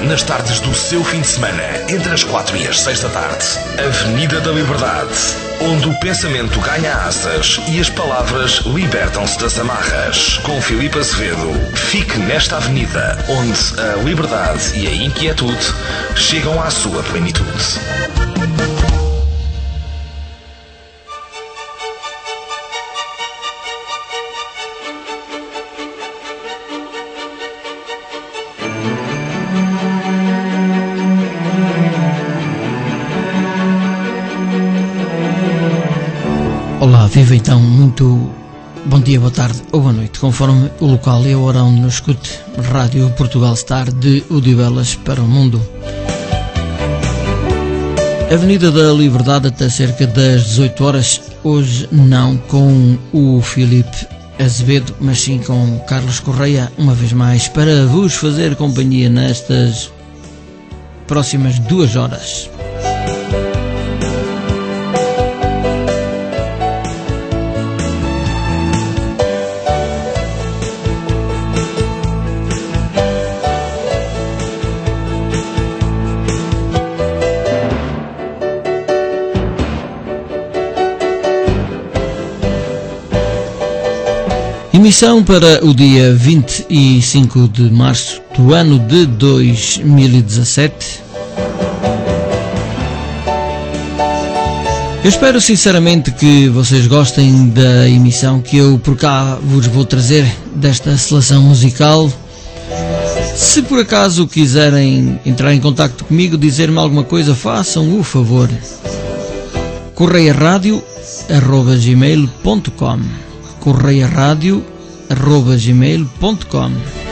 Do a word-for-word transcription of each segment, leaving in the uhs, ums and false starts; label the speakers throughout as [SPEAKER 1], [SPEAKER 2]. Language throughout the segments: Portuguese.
[SPEAKER 1] nas tardes do seu fim de semana, entre as quatro e as seis da tarde. Avenida da Liberdade, onde o pensamento ganha asas e as palavras libertam-se das amarras. Com Filipe Azevedo, fique nesta avenida, onde a liberdade e a inquietude chegam à sua plenitude.
[SPEAKER 2] Olá, viva então, muito bom dia, boa tarde ou boa noite, conforme o local e a hora onde nos escute. Rádio Portugal Star de Odivelas para o mundo. Avenida da Liberdade até cerca das dezoito horas, hoje não com o Filipe Azevedo, mas sim com Carlos Correia, uma vez mais, para vos fazer companhia nestas próximas duas horas. Emissão para o dia vinte e cinco de março do ano de dois mil e dezassete. Eu espero sinceramente que vocês gostem da emissão que eu por cá vos vou trazer desta seleção musical. Se por acaso quiserem entrar em contacto comigo, dizer-me alguma coisa, façam o favor. correia rádio arroba gmail ponto com correia rádio arroba gmail ponto com.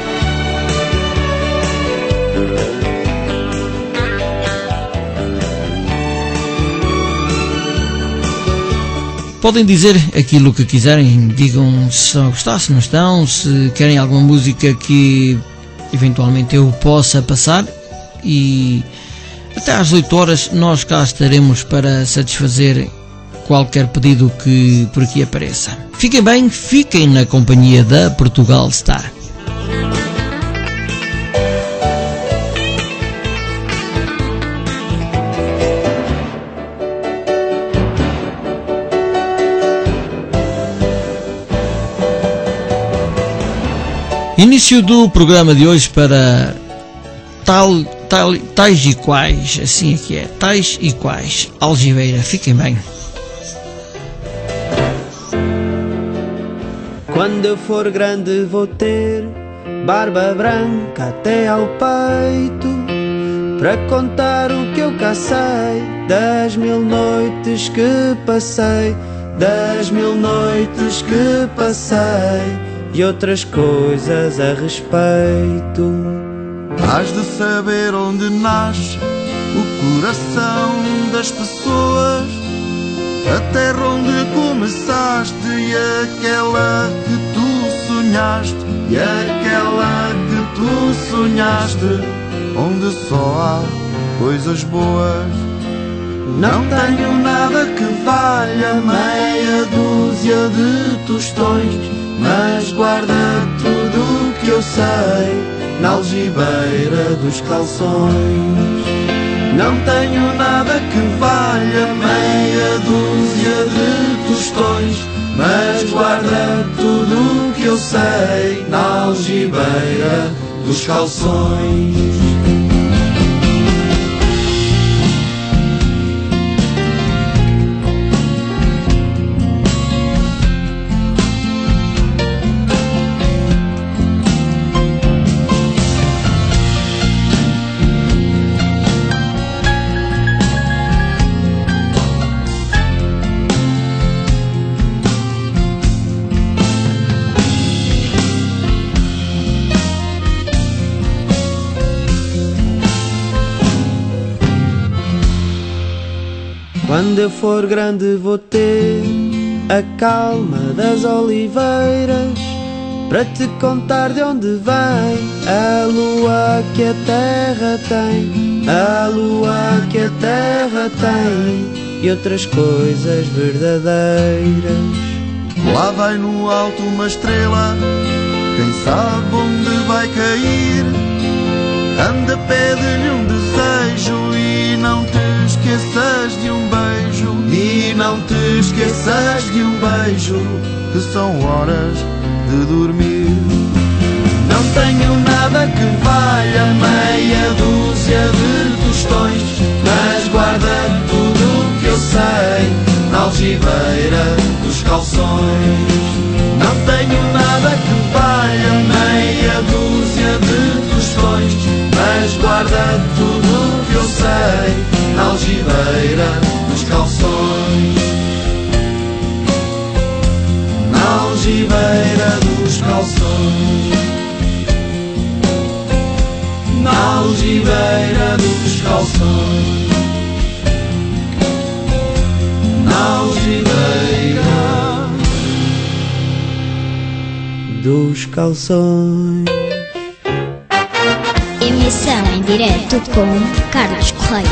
[SPEAKER 2] Podem dizer aquilo que quiserem, digam se estão a gostar, se não estão, se querem alguma música que eventualmente eu possa passar, e até às oito horas nós cá estaremos para satisfazer qualquer pedido que por aqui apareça. Fiquem bem, fiquem na companhia da Portugal Star. Início do programa de hoje para tal, tal, tais e quais, assim é que é, tais e quais, Algibeira, fiquem bem.
[SPEAKER 3] Quando eu for grande vou ter barba branca até ao peito, para contar o que eu cá sei das mil noites que passei, das mil noites que passei e outras coisas a respeito.
[SPEAKER 4] Hás de saber onde nasce o coração das pessoas, a terra onde começaste e aquela que tu sonhaste, e aquela que tu sonhaste, onde só há coisas boas. Não tenho nada que valha meia dúzia de tostões, mas guarda tudo o que eu sei na algibeira dos calções. Não tenho nada que valha meia dúzia de tostões, mas guarda tudo o que eu sei na algibeira dos calções. Quando eu for grande vou ter a calma das oliveiras, para te contar de onde vem a lua que a terra tem, a lua que a terra tem e outras coisas verdadeiras. Lá vai no alto uma estrela, quem sabe onde vai cair?
[SPEAKER 5] Anda, pede-lhe um desejo e não te esqueças de um beijo. E não te esqueças de um beijo, que são horas de dormir. Não tenho nada que valha meia dúzia de tostões, mas guarda tudo o que eu sei na algibeira dos calções. Não tenho nada que valha meia dúzia de tostões, mas guarda tudo o que eu sei na algibeira dos calções. Na algibeira dos calções. Na algibeira dos calções. Na algibeira dos calções.
[SPEAKER 6] Emissão em direto com Carlos Correia.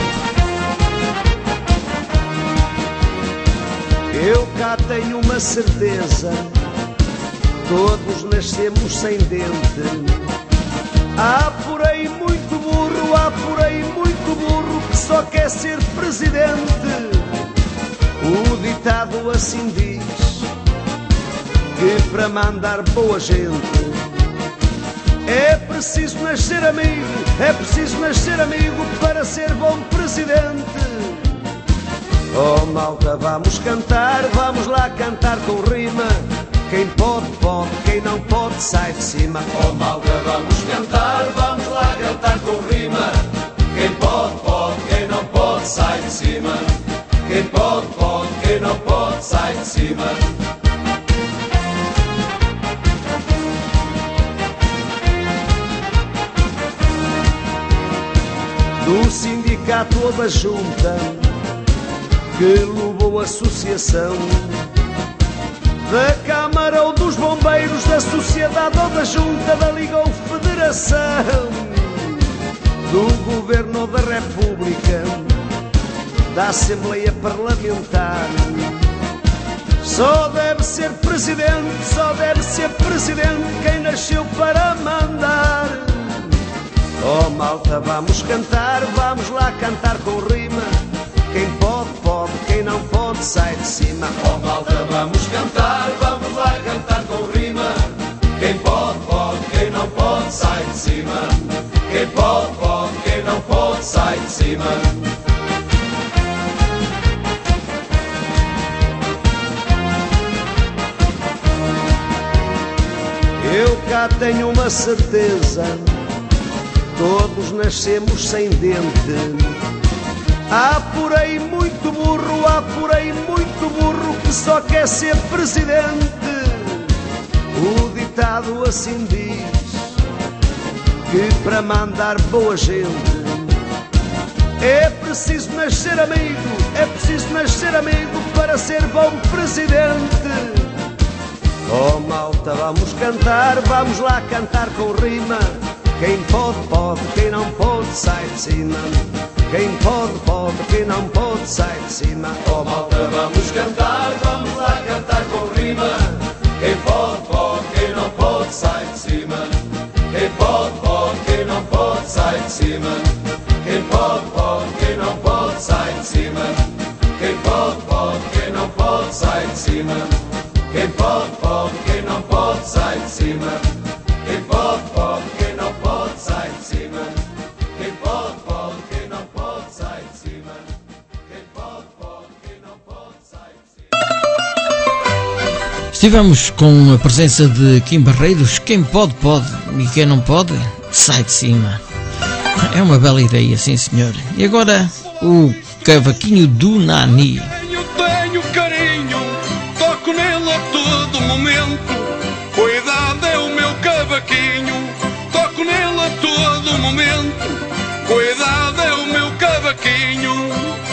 [SPEAKER 7] Eu cá tenho uma certeza, todos nascemos sem dente. Há por aí muito burro, há por aí muito burro que só quer ser presidente. O ditado assim diz, que para mandar boa gente é preciso nascer amigo, é preciso nascer amigo para ser bom presidente. Oh malta, vamos cantar, vamos lá cantar com rima. Quem pode, pode, quem não pode, sai de cima.
[SPEAKER 8] Oh malta, vamos cantar, vamos lá cantar com rima. Quem pode, pode, quem não pode, sai de cima. Quem pode, pode, quem não pode, sai de cima.
[SPEAKER 7] Do sindicato ou da junta que levou a associação, da Câmara ou dos Bombeiros, da Sociedade ou da Junta, da Liga ou Federação, do Governo ou da República, da Assembleia Parlamentar, só deve ser presidente, só deve ser presidente quem nasceu para mandar. Oh malta, vamos cantar, vamos lá cantar com rima. Quem pode, pode, quem não pode, sai de cima.
[SPEAKER 8] Oh malta, vamos cantar, vamos lá cantar com rima. Quem pode, pode, quem não pode, sai de cima. Quem pode, pode, quem não pode, sai de cima.
[SPEAKER 7] Eu cá tenho uma certeza, todos nascemos sem dente. Há por aí muito burro, há por aí muito burro que só quer ser presidente. O ditado assim diz, que para mandar boa gente é preciso nascer amigo, é preciso nascer amigo para ser bom presidente. Oh malta, vamos cantar, vamos lá cantar com rima. Quem pode, pode, quem não pode, sai de cima. Quem pode, pode, quem não pode, sai de cima.
[SPEAKER 8] Oh malta, vamos cantar, vamos lá cantar com rima. Quem pode, pode, quem não pode, sai de cima. Quem pode, pode, quem não pode, sai de cima. Quem pode, pode, quem não pode, sai de cima. Quem pode, pode, quem não pode, sai de cima. Quem pode, pode, quem não pode, sai de cima. Quem pode, pode, quem não pode, sai de cima. Quem pode, pode, quem não pode, sai de cima. Quem pode, pode, quem não pode, sai de cima.
[SPEAKER 2] Estivemos com a presença de Kim Barreiros. Quem pode, pode, e quem não pode, sai de cima. É uma bela ideia, sim senhor. E agora o cavaquinho do Nani.
[SPEAKER 9] Tenho, tenho carinho, toco nele a todo momento. Cuidado, é o meu cavaquinho, toco nele a todo momento. Cuidado, é o meu cavaquinho.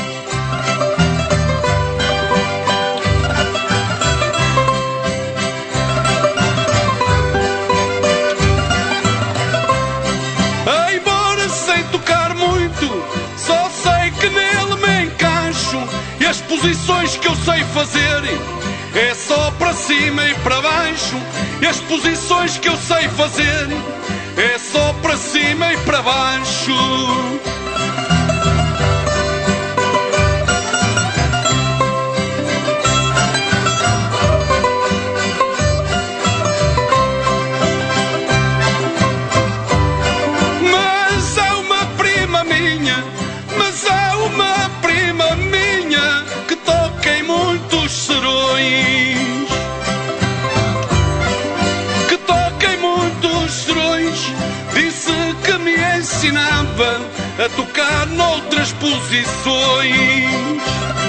[SPEAKER 9] Embora sei tocar muito, só sei que nele me encaixo. E as posições que eu sei fazer é só para cima e para baixo. E as posições que eu sei fazer é só para cima cima e para baixo. Mas há uma prima minha, mas há uma prima minha que toca em muitos serões, que toca em muitos serões. Disse que me ensinava a tocar noutras posições.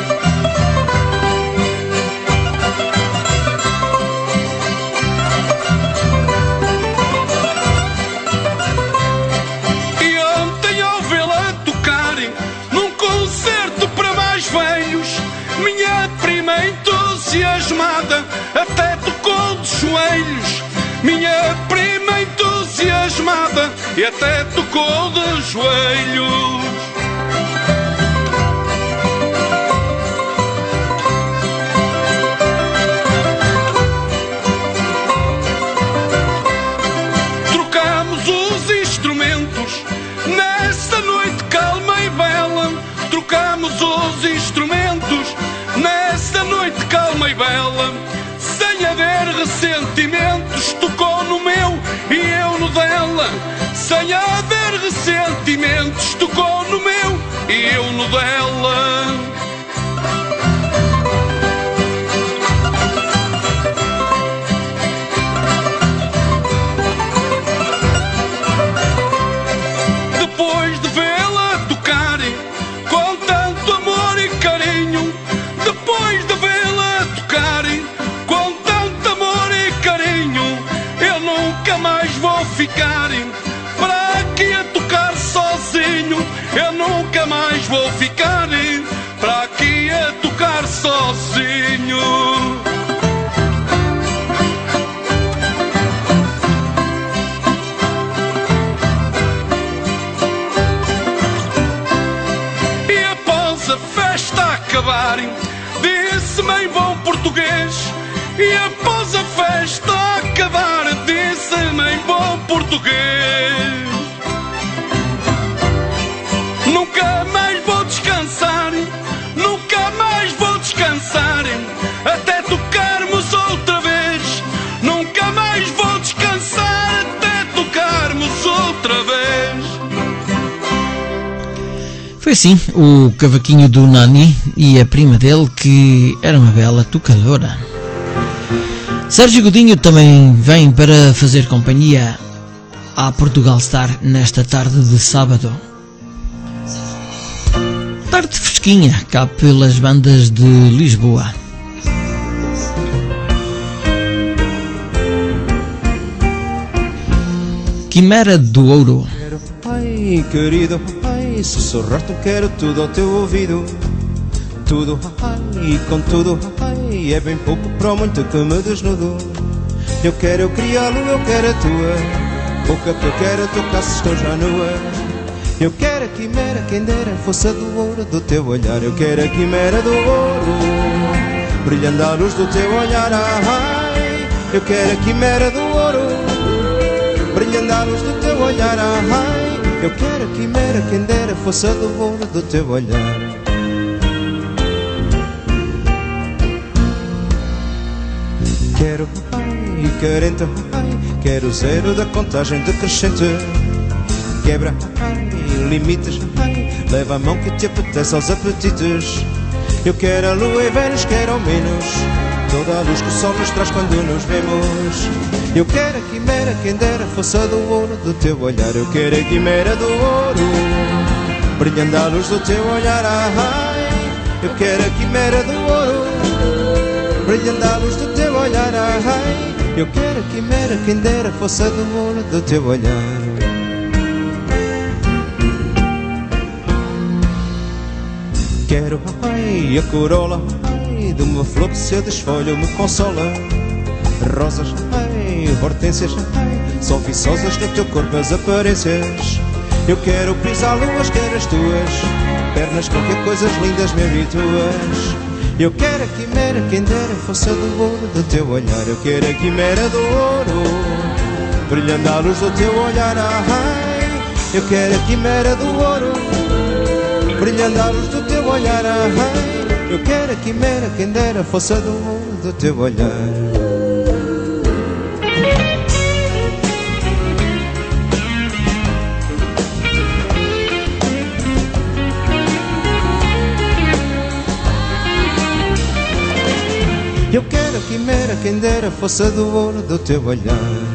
[SPEAKER 9] E ontem ao vê-la tocar num concerto para mais velhos, minha prima entusiasmada até tocou de joelhos. Minha prima entusiasmada e até tocou de joelhos. Trocamos os instrumentos nesta noite calma e bela. Trocamos os instrumentos nesta noite calma e bela. Sem haver ressentimentos, tocou no meu e eu no dela. Sem haver ressentimentos, tocou no meu e eu no dela. Depois de vê-la tocar com tanto amor e carinho, depois de vê-la tocar com tanto amor e carinho, eu nunca mais vou ficar para aqui a tocar sozinho. Eu nunca mais vou ficar para aqui a tocar sozinho. E após a festa acabar, disse-me em bom português. E após a festa acabar, disse-me em bom português: nunca mais vou descansar, nunca mais vou descansar, até tocarmos outra vez. Nunca mais vou descansar, até tocarmos outra vez.
[SPEAKER 2] Foi assim o cavaquinho do Nani e a prima dele, que era uma bela tocadora. Sérgio Godinho também vem para fazer companhia à Portugal Star nesta tarde de sábado. Tarde fresquinha, cá pelas bandas de Lisboa. Quimera do Ouro.
[SPEAKER 4] Quero, papai, querido papai, sussurrar-te quero tudo ao teu ouvido. Tudo, ai, com tudo, ai, é bem pouco para o muito que me desnudo. Eu quero criá-lo, eu quero a tua boca, que eu quero tocar se estou já nua. Eu quero a quimera, quem dera fosse a do ouro do teu olhar. Eu quero a quimera do ouro, brilhando à luz do teu olhar. Ai, eu quero a quimera do ouro, brilhando à luz do teu olhar. Ai, eu quero a quimera, quem dera fosse a do ouro do teu olhar. Quero, ai, carenta, ai, quero zero da contagem decrescente. Quebra, ai, limites, ai, leva a mão que te apetece aos apetites. Eu quero a lua e Vênus, quero ao menos toda a luz que o sol nos traz quando nos vemos. Eu quero a quimera, quem dera fosse a do ouro do teu olhar. Eu quero a quimera do ouro, brilhando à luz do teu olhar. Ai, eu quero a quimera do ouro, brilhando à luz do teu olhar. Ai, eu quero a quimera, quem dera fosse a do ouro do teu olhar. Quero, ai, a corola, ai, de uma flor que se a desfolha me consola. Rosas, ai, hortênsias, ai, são viçosas no teu corpo as aparências. Eu quero pisar luas, quero as tuas pernas, qualquer coisas lindas me habituas. Eu quero a quimera, quem dera fosse a do ouro do teu olhar. Eu quero a quimera do ouro, brilhando à luz do teu olhar. Ai, Eu quero a quimera do ouro, brilhando a luz do teu olhar. Eu quero a quimera, quem dera fosse a do ouro do teu olhar. Eu quero a quimera, quem dera fosse a do ouro do teu olhar.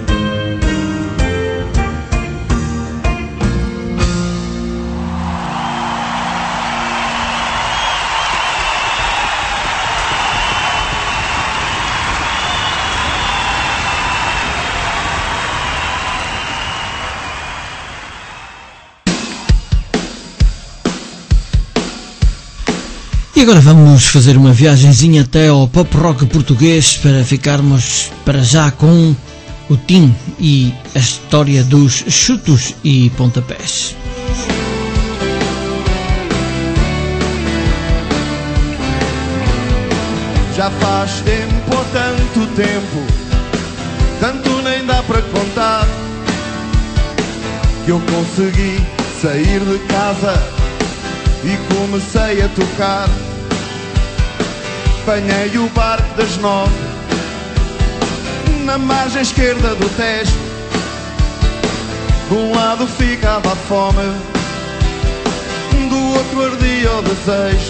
[SPEAKER 2] E agora vamos fazer uma viagenzinha até ao pop rock português para ficarmos para já com o Tim e a história dos chutos e pontapés.
[SPEAKER 5] Já faz tempo, tanto tempo, tanto nem dá para contar, que eu consegui sair de casa e comecei a tocar. Apanhei o barco das nove na margem esquerda do Tejo. De um lado ficava a fome, do outro ardia o desejo.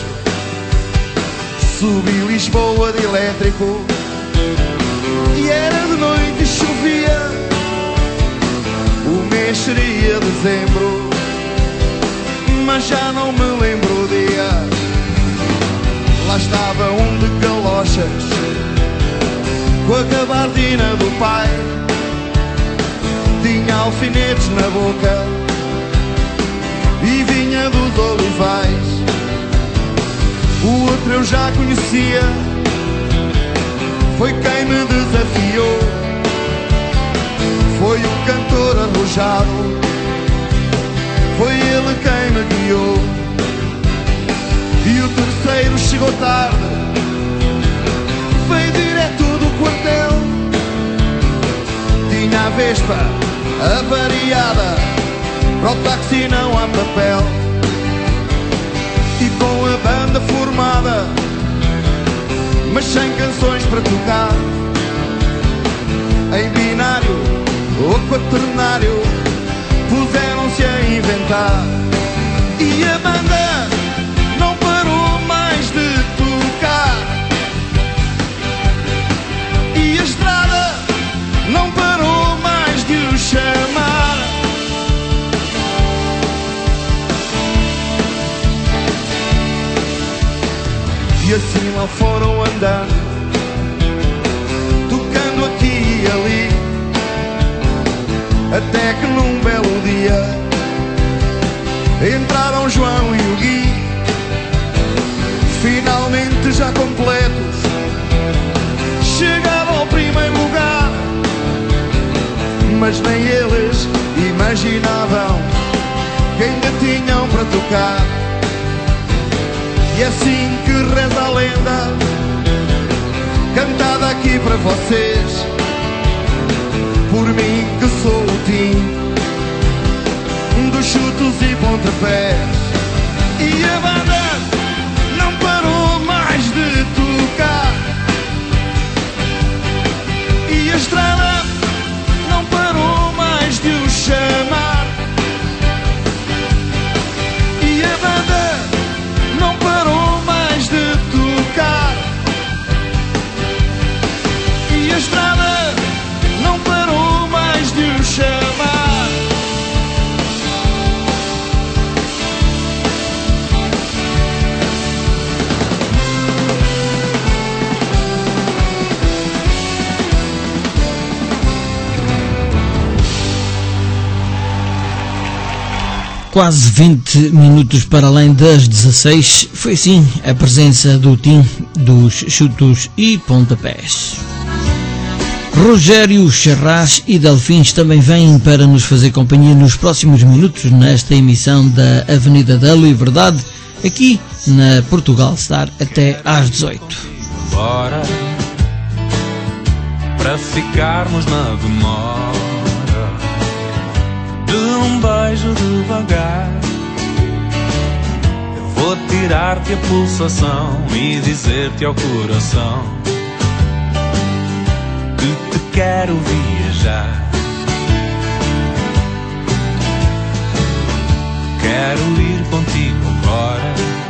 [SPEAKER 5] Subi Lisboa de elétrico e era de noite e chovia. O mês seria dezembro, mas já não me lembro o dia. Lá estava um de galochas, com a gabardina do pai. Tinha alfinetes na boca e vinha dos olivais. O outro eu já conhecia, foi quem me desafiou. Foi o cantor arrojado, foi ele quem me guiou. E o terceiro chegou tarde, veio direto do quartel. Tinha a Vespa avariada, para o táxi não há papel. E com a banda formada, mas sem canções para tocar, em binário ou quaternário, puseram-se a inventar. E a banda não parou mais de tocar, e a estrada não parou mais de o chamar. E assim lá foram andando, tocando aqui e ali, até que num belo dia entraram João e o Gui, finalmente já completos, chegaram ao primeiro lugar. Mas nem eles imaginavam que ainda tinham para tocar. E é assim que reza a lenda, cantada aqui para vocês, por mim que sou o Tim dos chutos e pontapés. E a banda não parou mais de tocar, e a estrada não parou mais de o chamar. E a banda não parou mais de tocar, e a estrada não parou mais de o chamar.
[SPEAKER 2] Quase vinte minutos para além das dezasseis, foi sim a presença do Tim dos chutos e pontapés. Rogério Charras e Delfins também vêm para nos fazer companhia nos próximos minutos nesta emissão da Avenida da Liberdade, aqui na Portugal Star, até às dezoito.
[SPEAKER 10] Bora, para ficarmos na demora de um beijo de tirar-te a pulsação e dizer-te ao coração que te quero viajar. Quero ir contigo agora,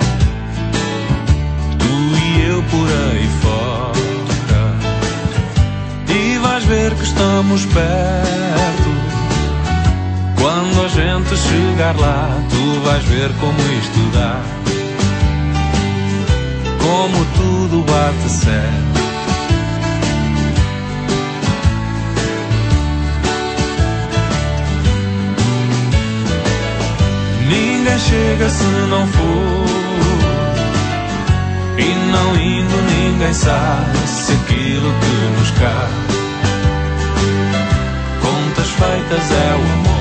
[SPEAKER 10] tu e eu por aí fora, e vais ver que estamos perto. Quando a gente chegar lá, tu vais ver como isto dá, como tudo bate certo. Ninguém chega se não for, e não indo ninguém sabe se aquilo que nos cabe. Contas feitas é o amor.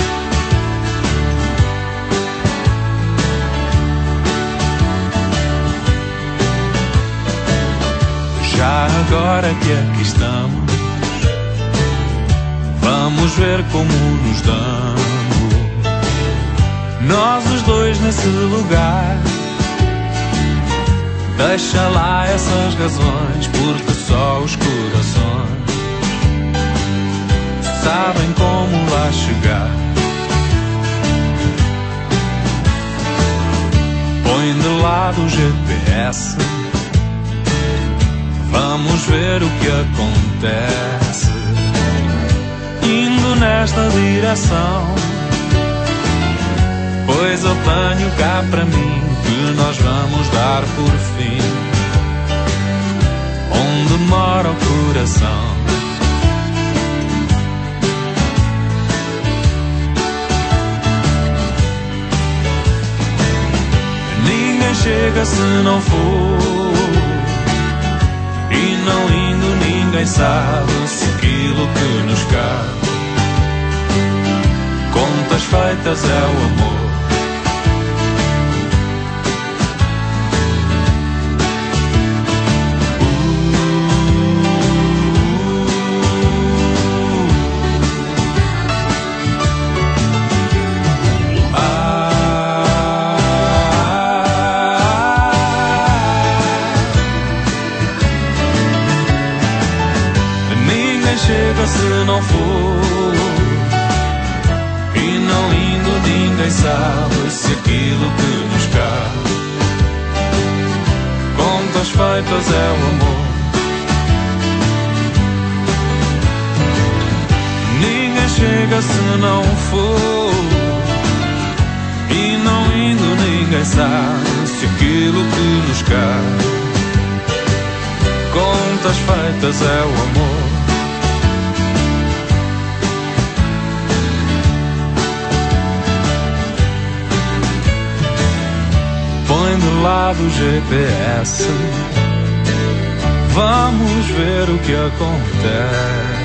[SPEAKER 10] Já agora que aqui estamos, vamos ver como nos damos, nós os dois nesse lugar. Deixa lá essas razões, porque só os corações sabem como lá chegar. Põe de lado o G P S, vamos ver o que acontece, indo nesta direção. Pois eu tenho cá para mim que nós vamos dar por fim onde mora o coração. Ninguém chega se não for, e não indo ninguém sabe se aquilo que nos cabe. Contas feitas é o amor. Se não for, e não indo ninguém sabe se aquilo que nos cabe. Contas feitas é o amor. Ninguém chega se não for, e não indo ninguém sabe se aquilo que nos cabe. Contas feitas é o amor. Põe do lado o G P S, vamos ver o que acontece.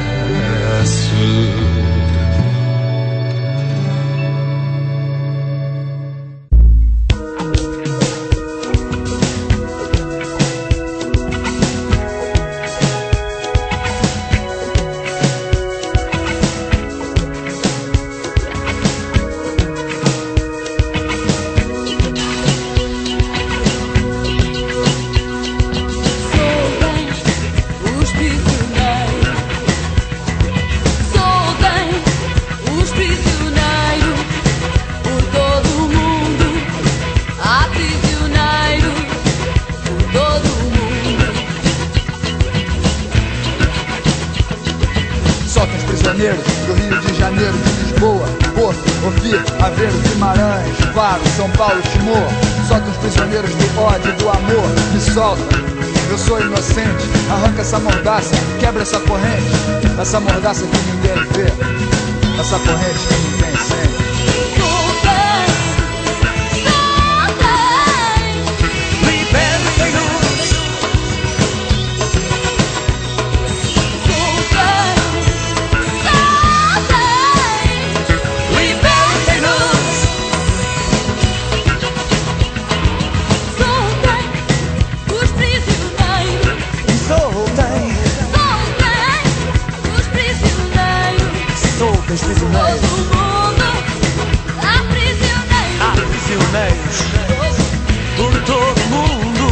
[SPEAKER 11] Do Rio de Janeiro, de Lisboa, Porto, Ofir, Aveiro, Guimarães, Faro, São Paulo, Timor. Solta os prisioneiros do ódio e do amor, me solta, eu sou inocente. Arranca essa mordaça, quebra essa corrente, essa mordaça que ninguém vê, essa corrente que ninguém sente.
[SPEAKER 12] Os prisioneiros, todo mundo aprisioneiros, aprisioneiros, por
[SPEAKER 10] todo mundo.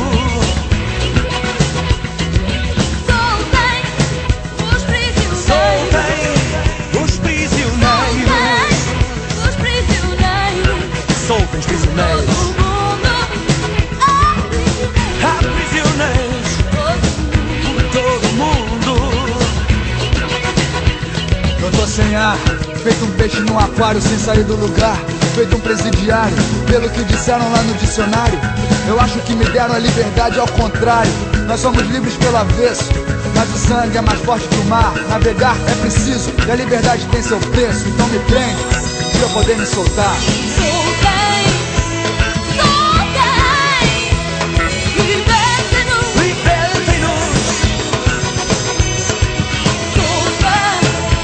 [SPEAKER 12] Soltem os prisioneiros.
[SPEAKER 10] Soltem os prisioneiros.
[SPEAKER 12] Os prisioneiros.
[SPEAKER 10] Soltem os prisioneiros. Há prisioneiros. Todo mundo.
[SPEAKER 11] Eu tô sem ar, feito um peixe num aquário sem sair do lugar, feito um presidiário, pelo que disseram lá no dicionário. Eu acho que me deram a liberdade ao contrário. Nós somos livres pelo avesso, mas o sangue é mais forte que o mar. Navegar é preciso e a liberdade tem seu preço. Então me prende pra eu poder me soltar.
[SPEAKER 12] Soltem, soltem, libertem-nos.
[SPEAKER 10] Libertem-nos.
[SPEAKER 12] Soltem,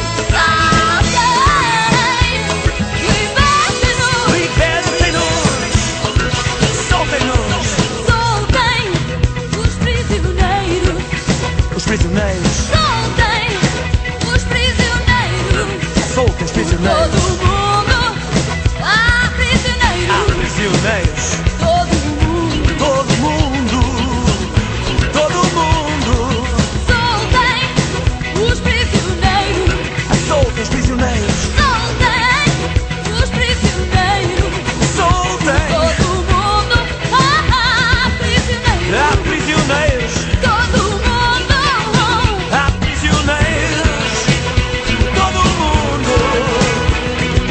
[SPEAKER 10] Libertem-nos.
[SPEAKER 12] soltem os prisioneiros.
[SPEAKER 10] Os prisioneiros.
[SPEAKER 12] Soltem os prisioneiros.
[SPEAKER 10] Soltem os prisioneiros.
[SPEAKER 12] Todo mundo. Há prisioneiros.
[SPEAKER 10] Há prisioneiros.
[SPEAKER 12] Todo mundo.
[SPEAKER 10] Todo mundo. Todo mundo.
[SPEAKER 12] Soltem os prisioneiros.
[SPEAKER 10] Soltem os prisioneiros.
[SPEAKER 12] Soltem os prisioneiros.
[SPEAKER 10] Soltem.
[SPEAKER 12] Todo mundo. Há prisioneiros.
[SPEAKER 10] Há prisioneiros.
[SPEAKER 12] Todo mundo.
[SPEAKER 10] Há prisioneiros. Todo mundo.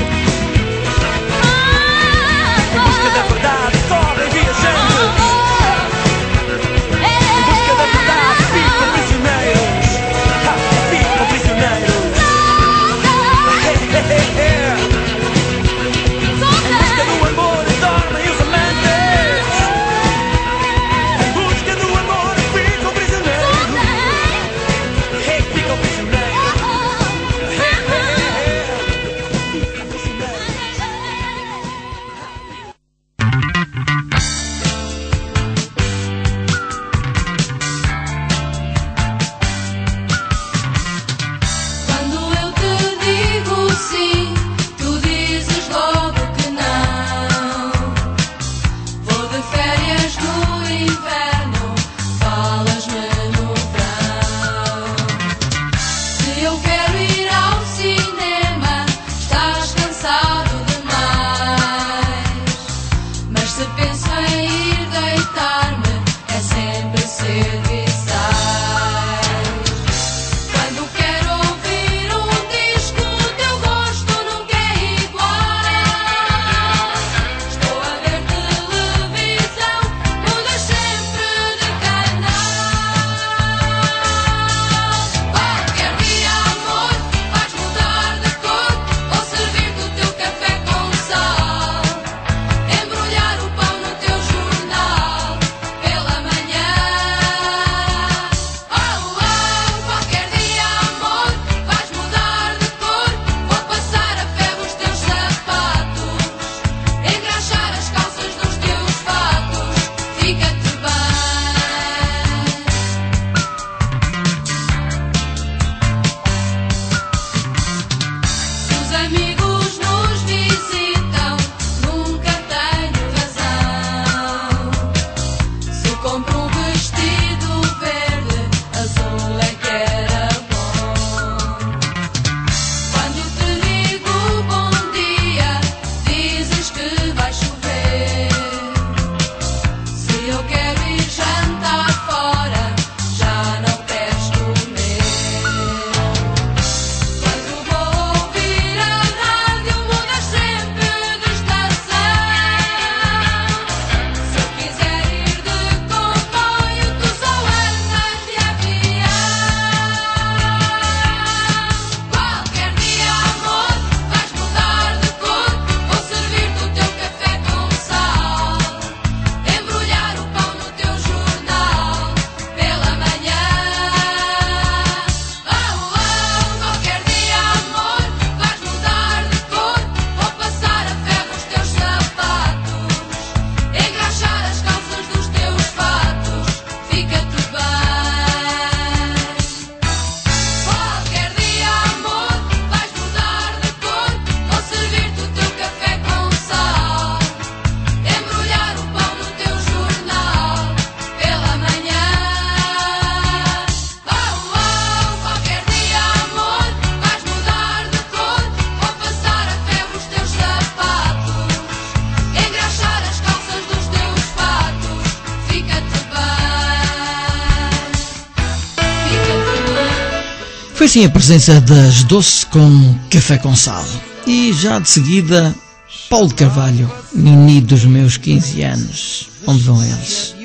[SPEAKER 2] assim a presença das Doce com Café com Sal. E já de seguida, Paulo de Carvalho, Nini dos meus quinze anos. Onde vão eles?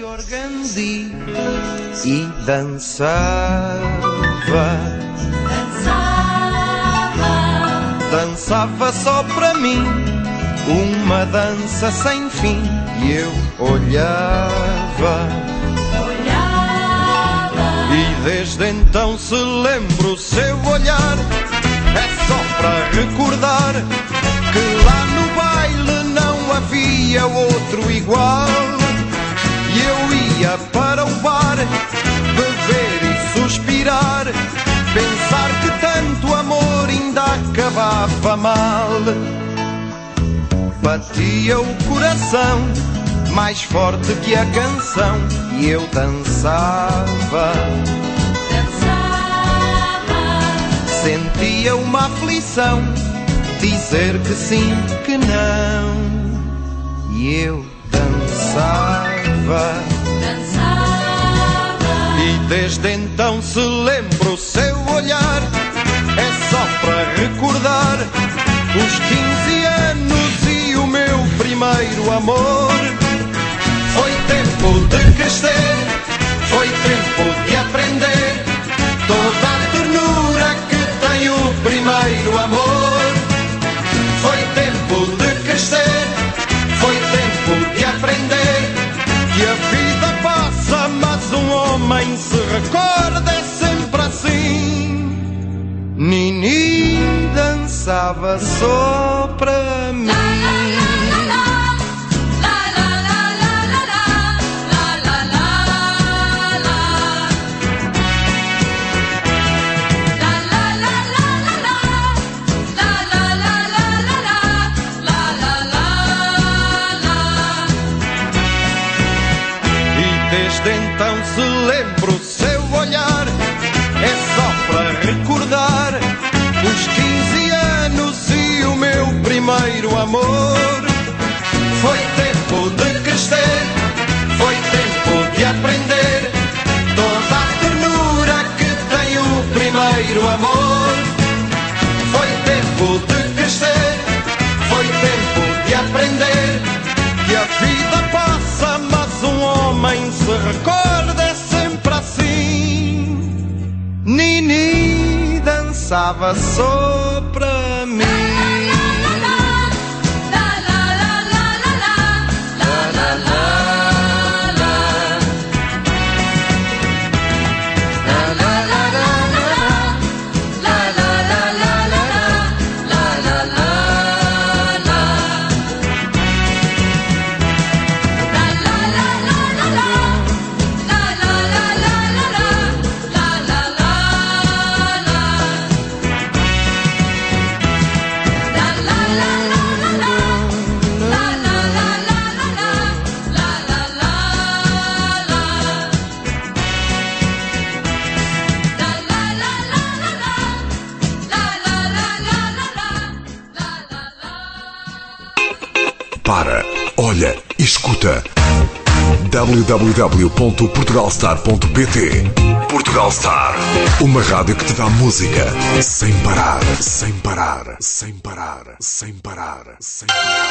[SPEAKER 13] E dançava, dançava, dançava só para mim, uma dança sem fim. E eu olhava, olhava, e desde então se lembra o seu olhar. É só para recordar que lá no baile não havia outro igual. E eu ia para o bar, beber e suspirar, pensar que tanto amor ainda acabava mal. Batia o coração mais forte que a canção e eu dançava, dançava. Sentia uma aflição, dizer que sim, que não, e eu dançava, dançava. E desde então se lembra o seu olhar. É só para recordar os quinze anos e o meu primeiro amor. Foi tempo de crescer, foi tempo de aprender toda a ternura que tem o primeiro amor. Foi tempo de crescer, foi tempo de aprender que a vida passa, mas um homem se recorda, é sempre assim. Nini dançava só pra mim. Desde então se lembra o seu olhar. É só para recordar os quinze anos e o meu primeiro amor. Foi tempo de crescer, foi tempo de aprender toda a ternura que tem o primeiro amor. Foi tempo de crescer, foi tempo de aprender que a vida passa, mas um homem se recorda, é sempre assim. Nini dançava só pra mim.
[SPEAKER 1] Para, olha, escuta. w w w ponto portugalstar ponto p t. Portugal Star, uma rádio que te dá música sem parar, sem parar, sem parar, sem parar, sem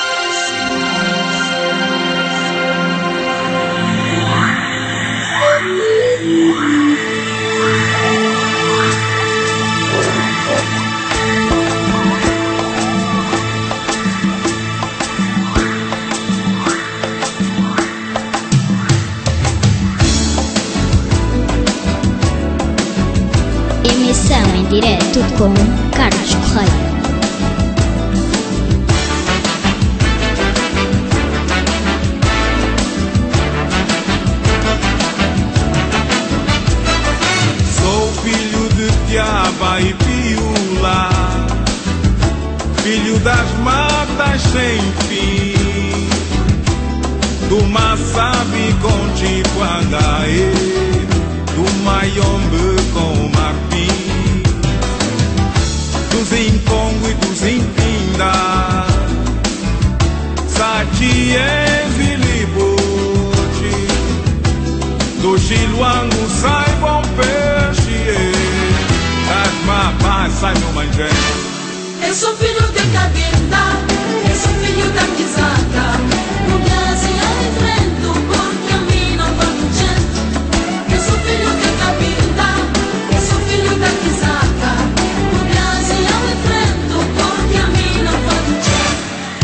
[SPEAKER 6] Emissão em direto com Carlos Correia.
[SPEAKER 10] Sou filho de Tiaba e Piula, filho das matas sem fim, do Massabi com Chipangaê, do Mayombe com Marfim, dos Incongo e dos Impinda, Satiens e Libote, do Chiluango Saibon Peixe, das sai meu manjé.
[SPEAKER 12] Eu sou filho de Cabinda, eu sou filho da Quizaca. No Brasil eu enfrento porque a mim não falta gente. Eu sou filho de Cabinda, eu sou filho da Quizaca. No Brasil eu enfrento porque a mim não falta gente.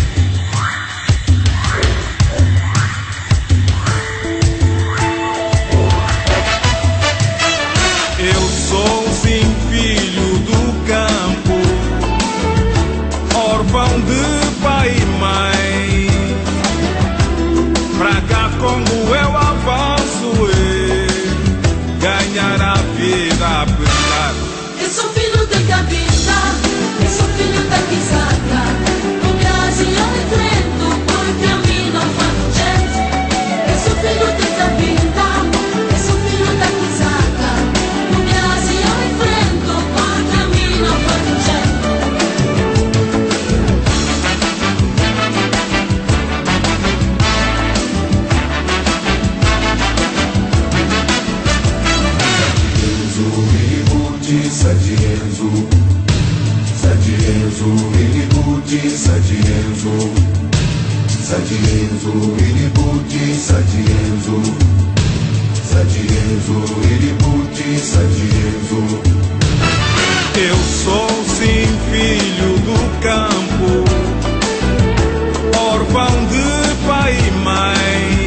[SPEAKER 10] Eu sou sim filho do campo, órfão de pai e mãe. Pra cá como eu avanço e ganhar a vida a pescar.
[SPEAKER 12] Eu sou filho de Cabinda, eu sou filho da Quizaca. No Brasil eu enfrento porque a mim não falta gente. Eu sou filho de Cabinda, eu sou filho da Quizaca. No Brasil eu enfrento porque a mim não falta gente.
[SPEAKER 8] Sadienzo, Sadienzo, Ilibuti, Sadienzo, Sadienzo, Ilibuti, Sadienzo, Sadienzo, Ilibuti, Sadienzo.
[SPEAKER 10] Eu sou sim filho do campo, órfão de pai e mãe.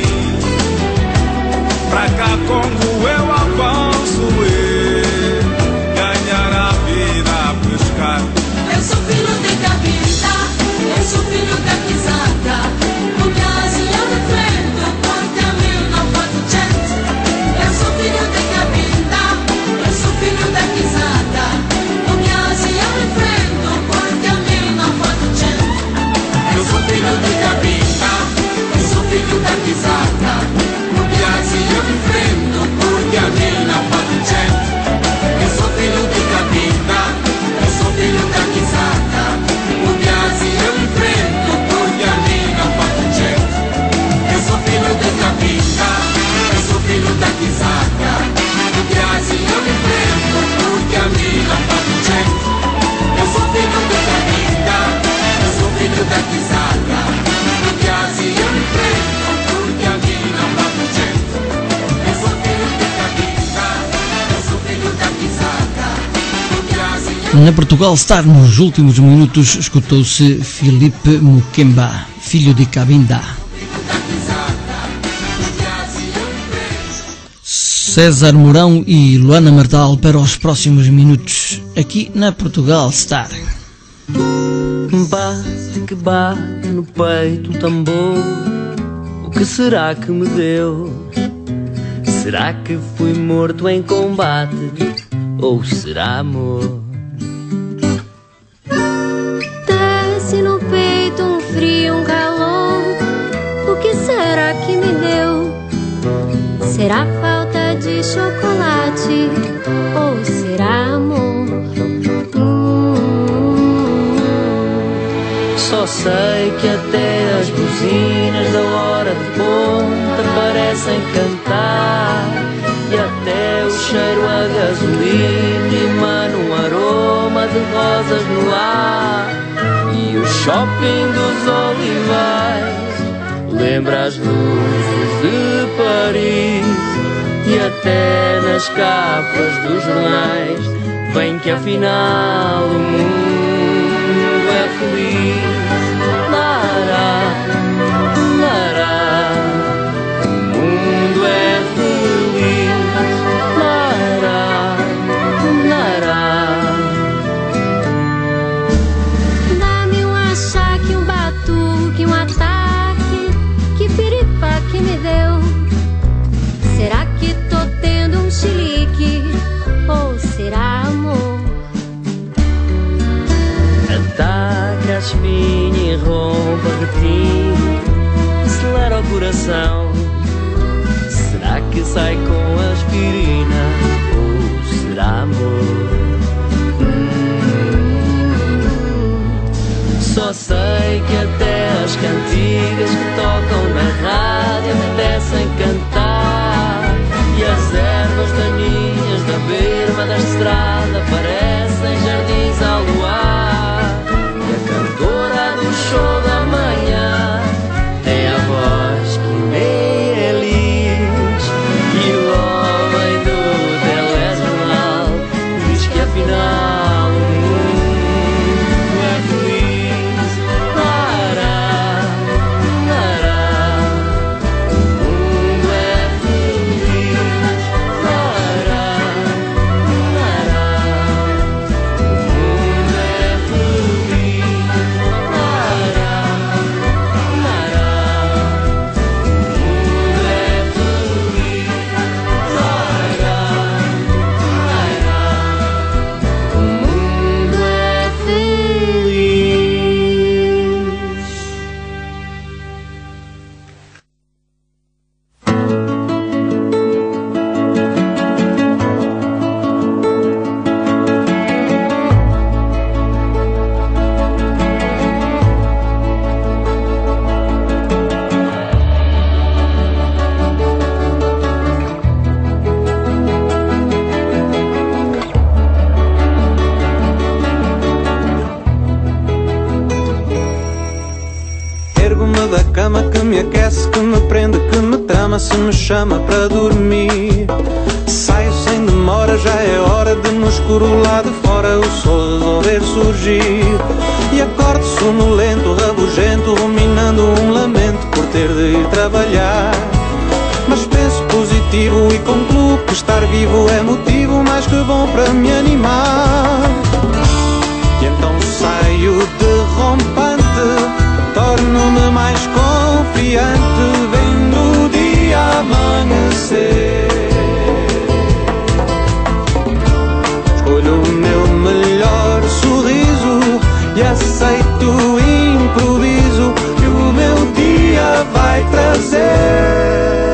[SPEAKER 10] Pra cá como eu avanço e ganhar a vida a pescar.
[SPEAKER 12] Eu sou filho de Cabinda, eu sou filho da Quizaca. No Brasil eu enfrento porque a mim não falta gente. Eu sou filho de Cabinda, eu sou filho da Quizaca. No Brasil eu enfrento porque a mim não falta gente.
[SPEAKER 8] Eu sou filho de Cabinda, eu sou filho da Quizaca. No Brasil eu enfrento porque a mim não falta gente. Eu sou filho de Cabinda, eu sou filho da Quizaca. No Brasil eu enfrento porque a mim não falta gente. Eu sou filho de Cabinda, eu sou filho da Quizaca. No Brasil eu enfrento porque a mim não falta gente. Eu sou filho de Cabinda, eu sou filho da Quizaca. No Brasil eu enfrento porque a mim não falta gente. Eu sou filho de Cabinda, eu sou filho da Quizaca. No Brasil eu
[SPEAKER 2] Na Portugal Star, nos últimos minutos, escutou-se Filipe Mukemba, filho de Cabinda. César Mourão e Luana Martal para os próximos minutos, aqui na Portugal Star.
[SPEAKER 14] Bate que bate no peito o tambor. O que será que me deu? Será que fui morto em combate? Ou será amor?
[SPEAKER 15] Desce no peito um frio, um calor. O que será que me deu? Será falta de chocolate? Ou será amor?
[SPEAKER 14] Só sei que até as buzinas da hora de ponta parecem cantar. E até o cheiro a gasolina emana um aroma de rosas no ar. E o shopping dos Olivais lembra as luzes de Paris. E até nas capas dos jornais vem que afinal o mundo é feliz. Lará, lará, o mundo é feliz. Lará, lará.
[SPEAKER 15] Dá-me um achaque, um batuque, um ataque. Que piripa que me deu? Será que tô tendo um chilique? Ou será amor?
[SPEAKER 14] Ataca a espinha e rompa de ti, acelera o coração. Será que sai com aspirina? Ou será amor? Hum, só sei que até as cantigas que tocam na rádio apetecem cantar. E as ervas daninhas da berma da estrada parecem jardins
[SPEAKER 10] Ergo-me da cama que me aquece, que me prende, que me trama, se me chama para dormir. Saio sem demora, já é hora de no escuro lá de fora o sol resolver surgir. E acordo sonolento, rabugento, ruminando um lamento por ter de ir trabalhar. Mas penso positivo e concluo que estar vivo é motivo mais que bom para me animar. E então saio derrompante, torno-me mais confiante, vendo o dia amanhecer. Escolho o meu melhor sorriso e aceito o improviso que o meu dia vai trazer.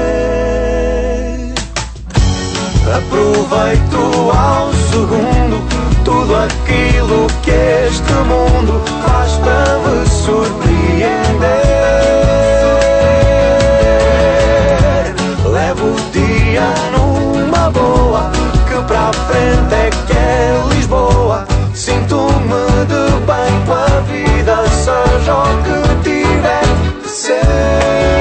[SPEAKER 10] Aproveito ao segundo tudo aquilo que este mundo faz para me surpreender. Levo o dia numa boa, que para a frente é que é Lisboa. Sinto-me de bem com a vida, seja o que tiver de ser.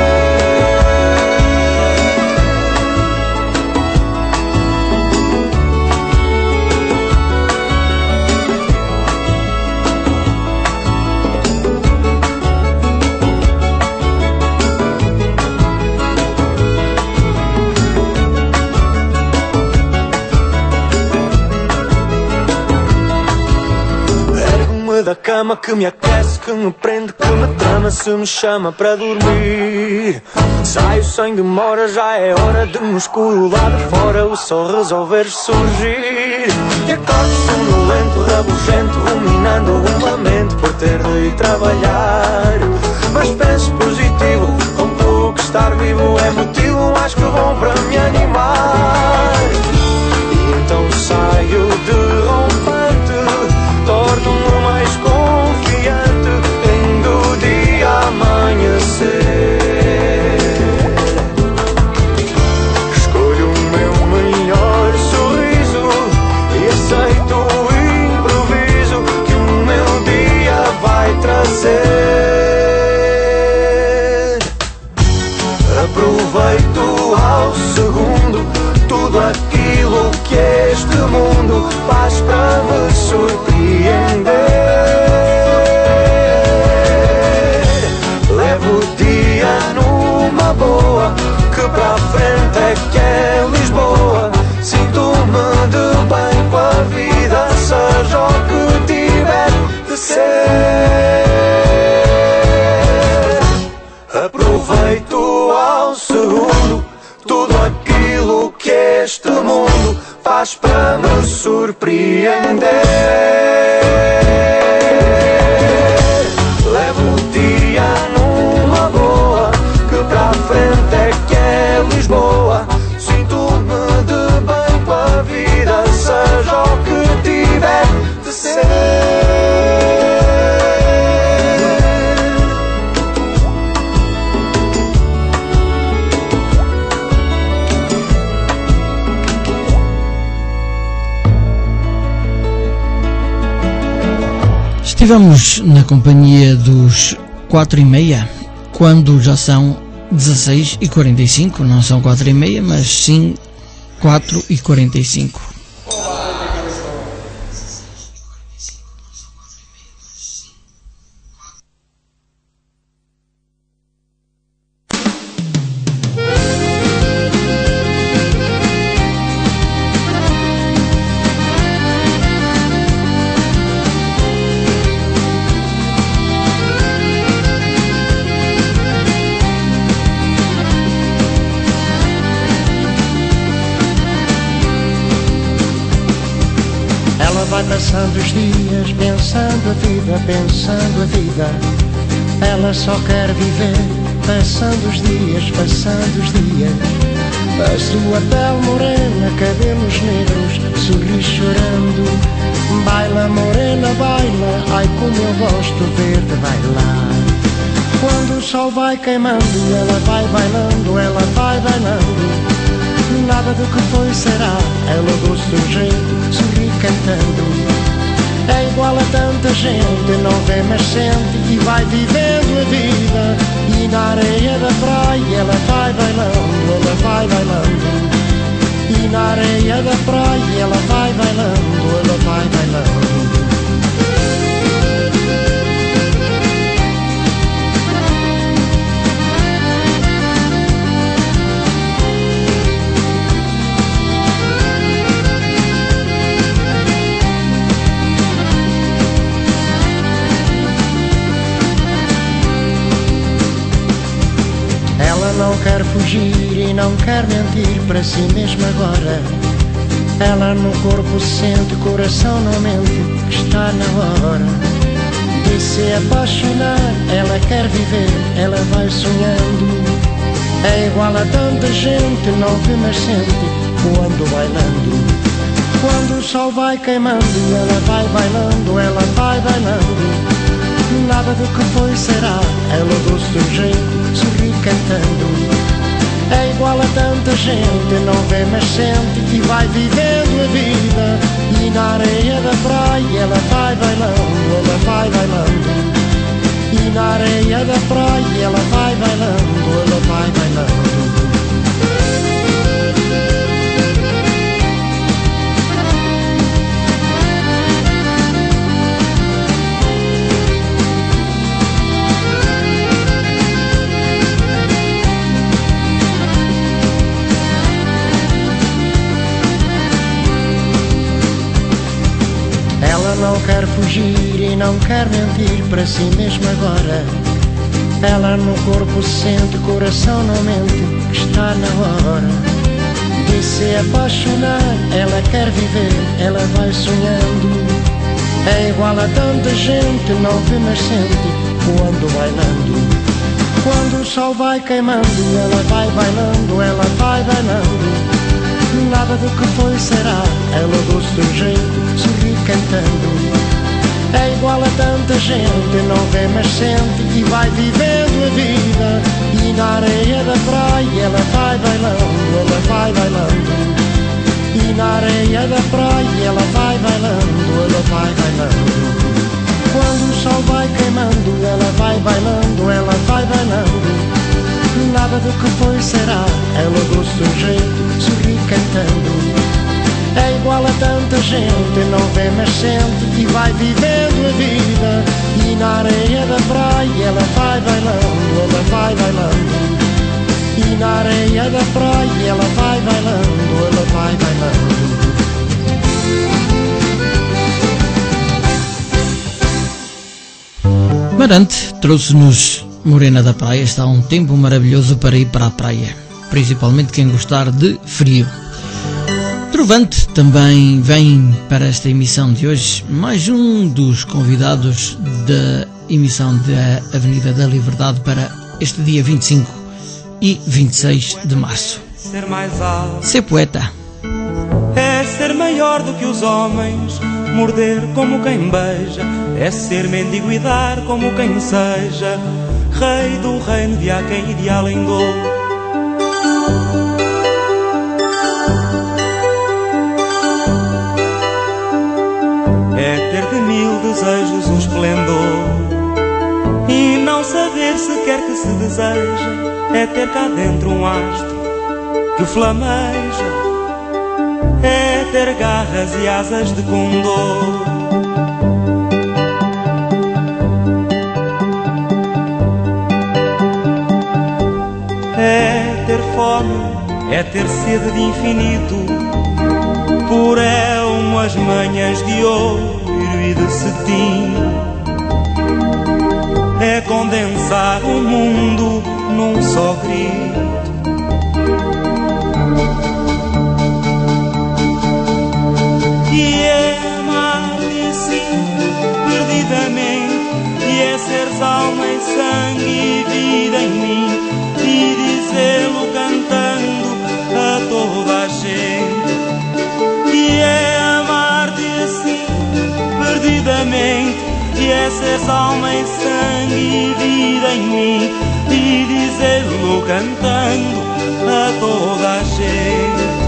[SPEAKER 10] Da cama que me aquece, que me prende, que me trama, se me chama para dormir. Saio sem demora, já é hora de no escuro lá de fora o sol resolver surgir. E acordo sonolento, rabugento, ruminando um lamento por ter de ir trabalhar. Mas penso positivo, concluo que estar vivo é motivo mais que bom para me animar. E então saio derrompante, torno-me mais confiante, vendo o dia amanhecer. Escolho o meu melhor sorriso e aceito o improviso que o meu dia vai trazer. Aproveito ao segundo tudo aquilo que este mundo faz para me surpreender. Levo o dia numa boa, que para a frente é que é Lisboa. Sinto-me de bem com a vida, seja o que tiver de ser. Aproveito ao segundo tudo aquilo que este mundo faz para me surpreender. Levo o dia numa boa, que para a frente é que é Lisboa. Sinto-me de bem com a vida, seja o que tiver de ser.
[SPEAKER 2] Estivemos na companhia dos quatro e meia, quando já são dezasseis e quarenta e cinco, não são quatro e meia, mas sim quatro e quarenta e cinco.
[SPEAKER 16] Passando os dias, pensando a vida, pensando a vida. Ela só quer viver, passando os dias, passando os dias. A sua pele morena, cabelos negros, sorri chorando. Baila morena, baila, ai como eu gosto de ver-te bailar. Quando o sol vai queimando, ela vai bailando, ela vai bailando. Nada do que foi será, ela do seu jeito, sorri cantando. É igual a tanta gente, não vê mas sente e vai vivendo a vida. na areia da praia ela vai bailando, ela vai bailando. E na areia da praia ela vai bailando, ela vai bailando. Ela não quer fugir e não quer mentir para si mesma agora. Ela no corpo sente, coração não mente, que está na hora de se apaixonar. Ela quer viver, ela vai sonhando. É igual a tanta gente, não vê mas sente quando bailando. Quando o sol vai queimando, ela vai bailando, ela vai bailando. Nada do que foi será, ela do seu jeito sorri cantando. É igual a tanta gente, não vê mas sente e vai vivendo a vida. E na areia da praia ela vai bailando, ela vai bailando. E na areia da praia ela vai bailando, ela vai bailando. Ela não quer fugir e não quer mentir para si mesma agora. Ela no corpo sente, coração não mente, que está na hora de se apaixonar. Ela quer viver, ela vai sonhando. É igual a tanta gente, não vê mas sente quando bailando. Quando o sol vai queimando, ela vai bailando, ela vai bailando. Nada do que foi será, ela do seu jeito sorri cantando. É igual a tanta gente, não vê mas sente e vai vivendo a vida. E na areia da praia ela vai bailando, ela vai bailando. E na areia da praia ela vai bailando, ela vai bailando. Quando o sol vai queimando, ela vai bailando, ela vai bailando. Nada do que foi será, ela do seu jeito sorri cantando. É igual a tanta gente, não vê mas sente e vai vivendo a vida. E na areia da praia ela vai bailando, ela vai bailando. E na areia da praia ela vai bailando, ela vai bailando.
[SPEAKER 2] Marante trouxe-nos Morena da Praia. Está um tempo maravilhoso para ir para a praia, principalmente quem gostar de frio. Trovante também vem para esta emissão de hoje, mais um dos convidados da emissão da Avenida da Liberdade para este dia vinte e cinco e vinte e seis de março.
[SPEAKER 17] Ser mais alto
[SPEAKER 2] Ser poeta
[SPEAKER 17] é ser maior do que os homens, morder como quem beija, é ser mendigo e dar como quem seja, rei do reino de há quem ideal em dor. É ter de mil desejos um esplendor e não saber sequer que se deseja. É ter cá dentro um astro que flameja, é ter garras e asas de condor. É ter fome, é ter sede de infinito, por é umas manhãs de ouro e de cetim. É condensar o mundo num só grito. E é amar-te assim, perdidamente, e é seres alma e sangue e vida em mim, e dizê-lo cantando a toda a gente. E é amar-te assim, perdidamente, e é seres alma e sangue e vida em mim, e dizê-lo cantando a toda a gente.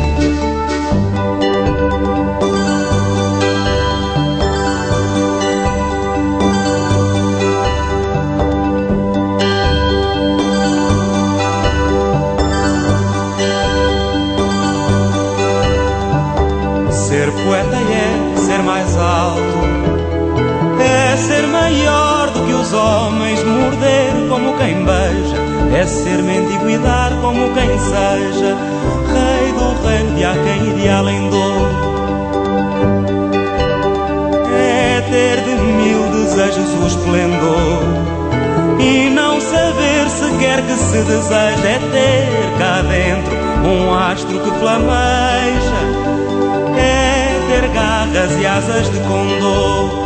[SPEAKER 17] tens de morder como quem beija, é ser mendigo e dar como quem seja, rei do reino de há quem e de além do. É ter de mil desejos o esplendor e não saber sequer que se deseja, é ter cá dentro um astro que flameja, é ter garras e asas de condor.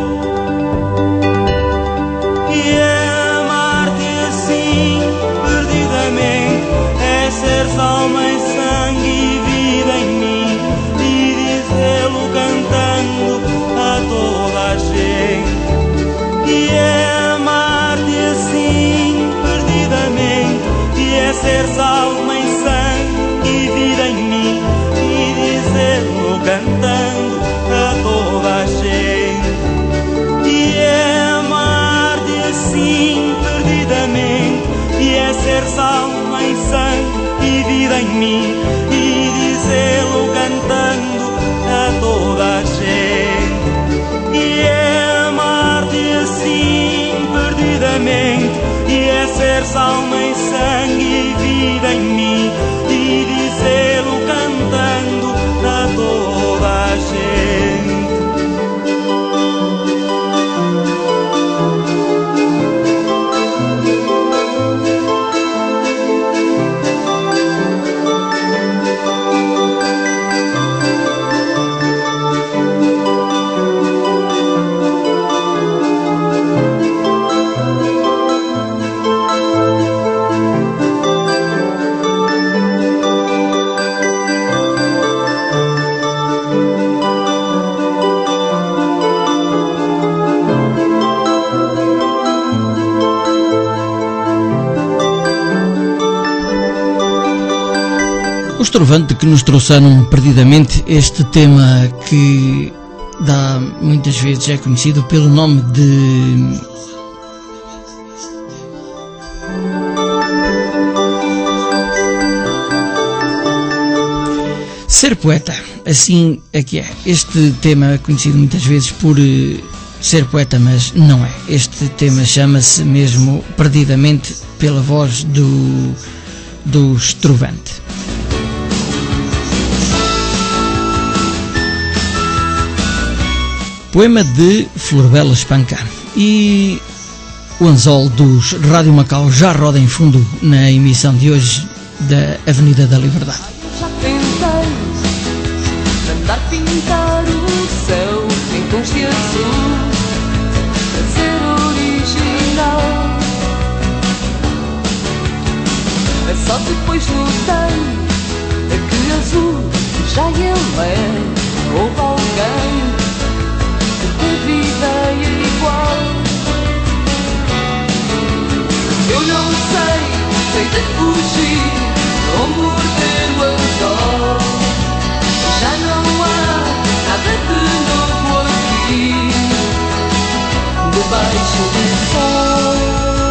[SPEAKER 17] E amar-te assim, perdidamente, é ser alma e sangue e vida em mim, e dizê-lo cantando a toda a gente. E é amar-te assim, perdidamente, e é ser alma e sangue e vida em mim, e dizê-lo cantando a toda a gente. E é assim, perdidamente, e é ser alma e sangue e vida em mim, e dizê-lo cantando a toda a gente. E é amar-te assim, perdidamente, e é ser alma e sangue e vida em mim, e dizê-lo cantando a toda a gente.
[SPEAKER 2] Os Trovante que nos trouxeram perdidamente este tema que dá, muitas vezes é conhecido pelo nome de ser poeta. Assim é que é. Este tema é conhecido muitas vezes por ser poeta, mas não é. Este tema chama-se mesmo perdidamente pela voz do dos Trovante. Poema de Florbela Espanca. E o anzol dos Rádio Macau já roda em fundo na emissão de hoje da Avenida da Liberdade.
[SPEAKER 18] Já tentei mandar pintar o céu em tons de azul, a ser original. É só depois notei que azul já ele é. Houve alguém teve ideia igual. Eu não sei, sei de fugir ou morder o anzol. Já não há nada de novo aqui, debaixo do sol.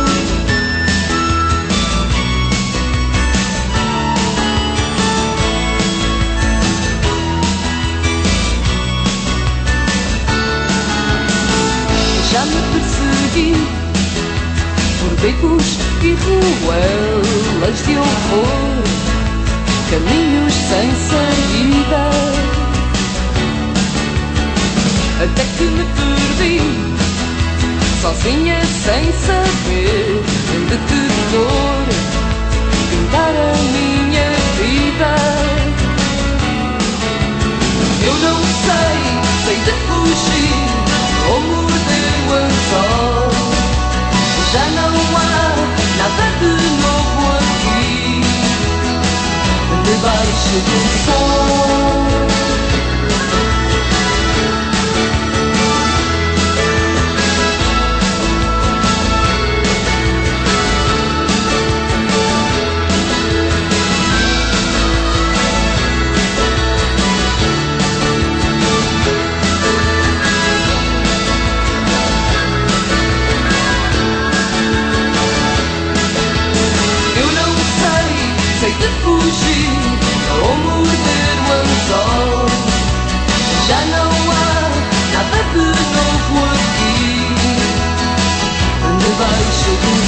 [SPEAKER 18] Já me persegui por becos e ruelas de horror, caminhos sem saída, até que me perdi, sozinha sem saber de que cor pintar a minha vida. Eu não sei, sei de fugir ou morder o anzol. Já não há nada de novo aqui, debaixo do sol. Sei de fugir ou morder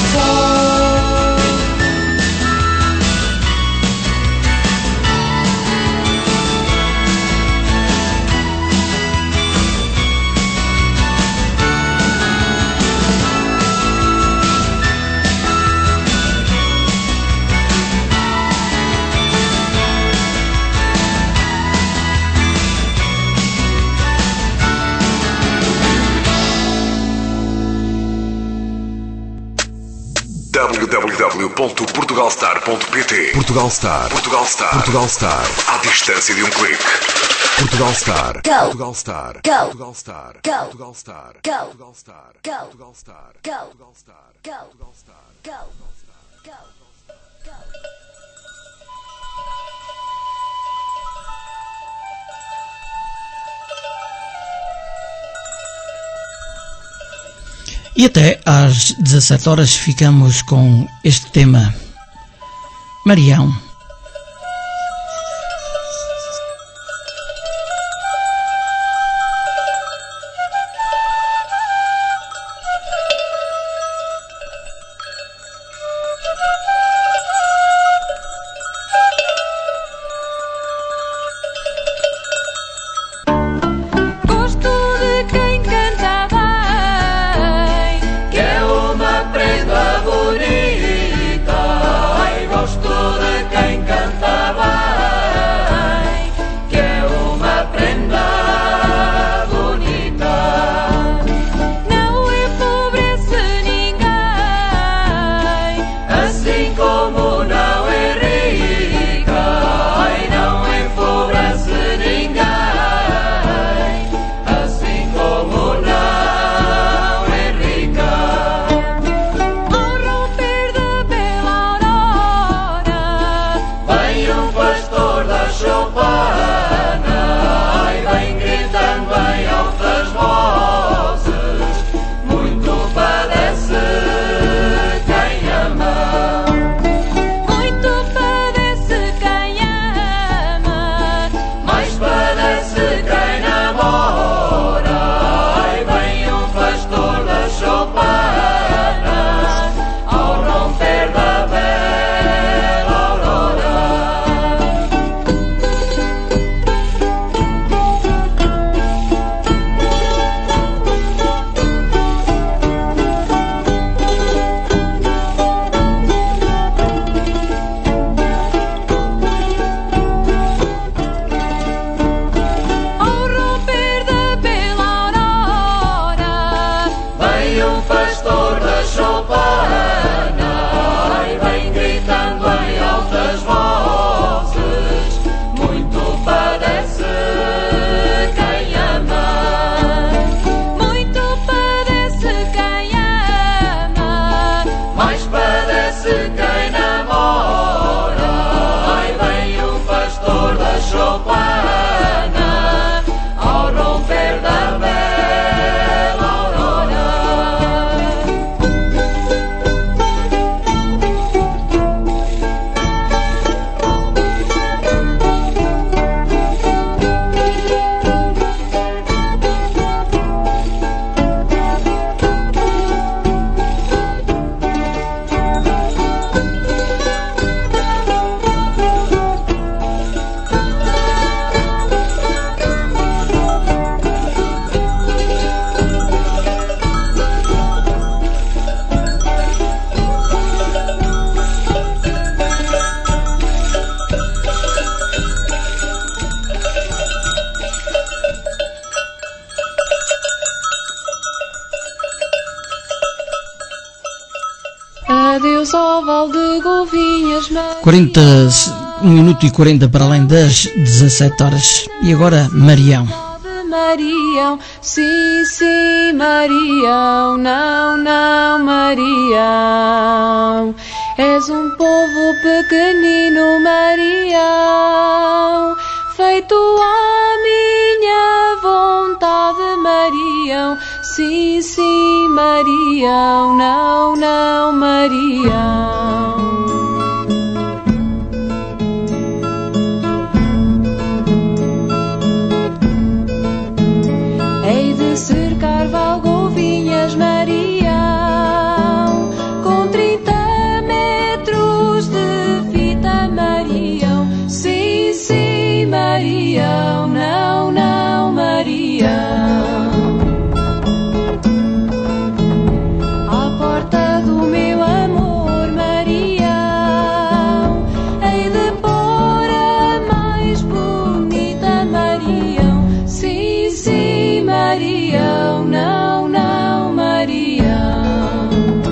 [SPEAKER 1] w w w ponto portugalstar ponto p t. Portugalstar. Portugalstar. Portugalstar. À distância de um clique. Portugalstar.
[SPEAKER 12] Go.
[SPEAKER 1] Portugalstar.
[SPEAKER 12] Go.
[SPEAKER 1] Portugalstar.
[SPEAKER 12] Go.
[SPEAKER 1] Portugalstar.
[SPEAKER 12] Go.
[SPEAKER 1] Portugalstar.
[SPEAKER 12] Go.
[SPEAKER 1] Portugalstar.
[SPEAKER 12] Go.
[SPEAKER 1] Portugalstar.
[SPEAKER 12] Go.
[SPEAKER 1] Portugalstar.
[SPEAKER 12] Go. Go.
[SPEAKER 2] E até às dezassete horas ficamos com este tema. Marião.
[SPEAKER 18] Adeus ao Val de Golvinhas,
[SPEAKER 2] quarenta, um minuto e quarenta para além das dezassete horas. E agora, Marião.
[SPEAKER 18] Marião, sim, sim, Marião, não, não, Marião. És um povo pequenino, Marião, feito à minha vontade, Marião. Sim, sim, Marião, não, não, Marião. Hei de cercar Valgovinhas, Marião, com
[SPEAKER 15] Com trinta metros de fita, Marião. Sim, sim, Marião. Não, não, Marião. À porta do meu amor, Marião, hei de pôr a mais bonita, Marião. Sim, sim, Marião. Não, não, Marião.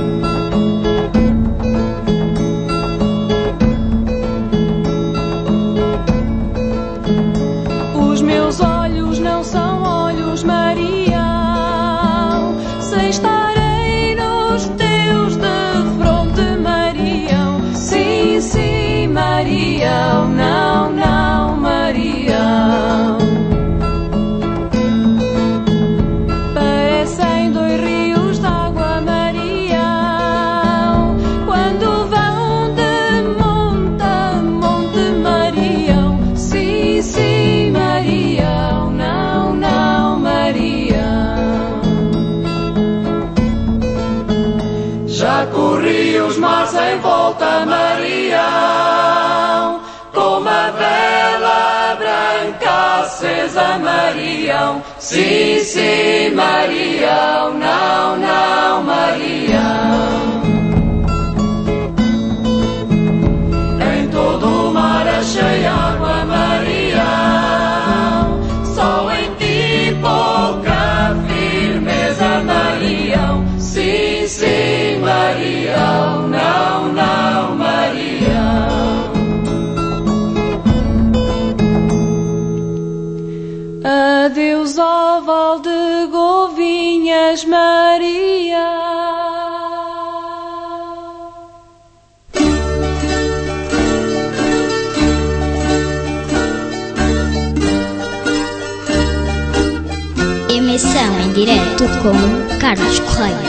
[SPEAKER 15] Os meus olhos não são olhos, Marião, sem estarem nos teus de fronte, Marião. Sim, sim, Marião. Não, não, Marião. Parecem dois rios de água, Marião, quando vão de monte a monte, Marião. Sim, sim, Marião. Não, não, Marião.
[SPEAKER 8] Já corri os mares em volta, Marião, com uma vela branca acesa, Marião. Sim, sim, Marião. Não, não, Marião. Em todo o mar achei água, Marião, só em ti pouca firmeza, Marião. Sim, sim, Marião. Não, não, Marião.
[SPEAKER 15] Adeus ao val de Govinhas, Maria.
[SPEAKER 6] Emissão em direto com Carlos Correia.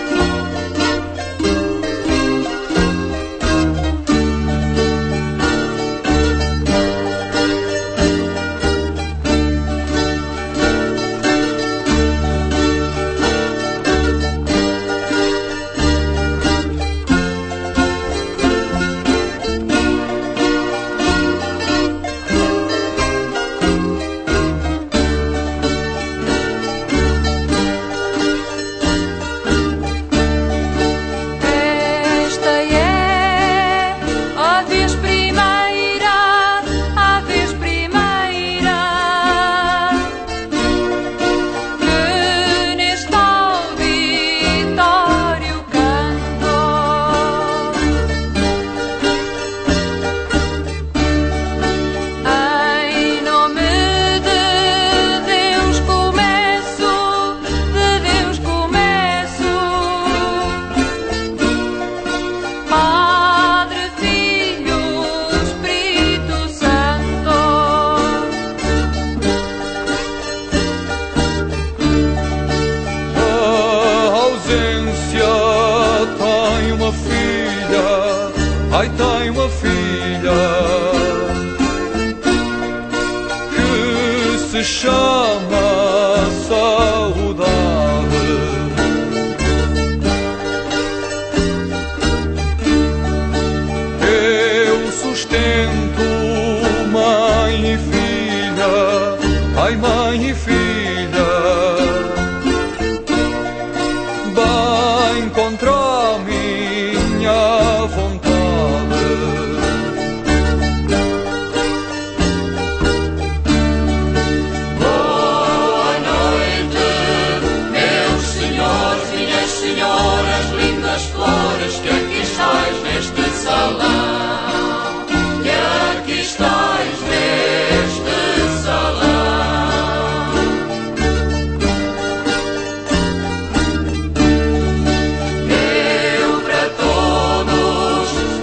[SPEAKER 10] Ai, tem uma filha que se chama Saudade. Eu sustento mãe e filha, ai, mãe e filha, bem contra a minha vontade.
[SPEAKER 8] Boa noite, meus senhores, minhas senhoras, lindas flores, que aqui estáis neste salão, que aqui estáis neste salão. Eu para todos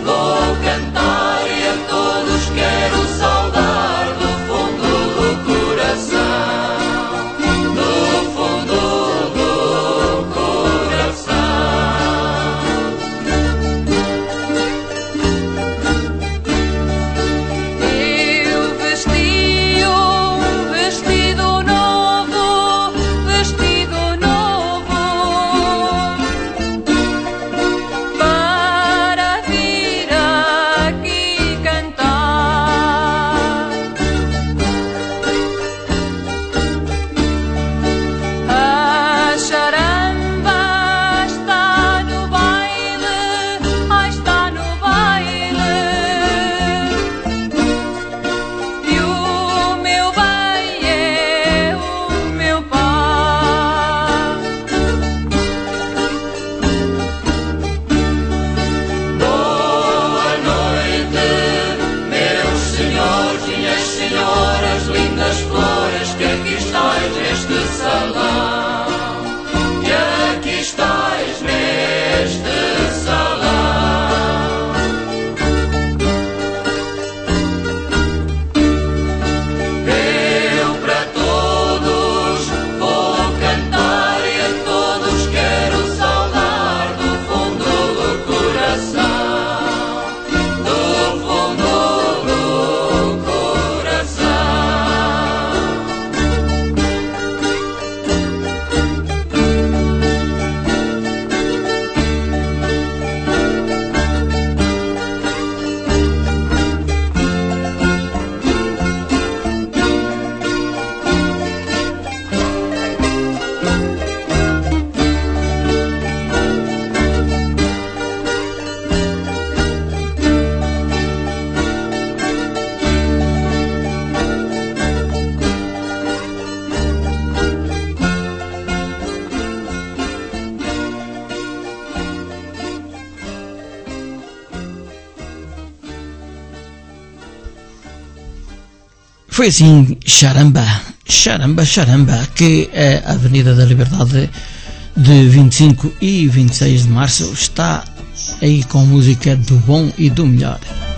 [SPEAKER 2] Foi assim, charamba, charamba, charamba, que a Avenida da Liberdade de vinte e cinco e vinte e seis de março está aí com música do bom e do melhor.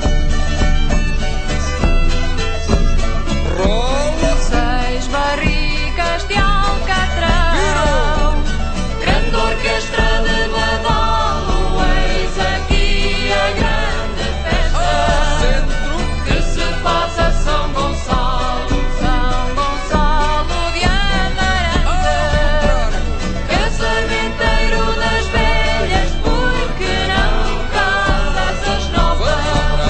[SPEAKER 12] Seis barricas de alcatrão, grande orquestra de badalo, eis aqui a grande festa que se passa São Gonçalo, São Gonçalo de Amarante, casamento das velhas, porque não casas as novas.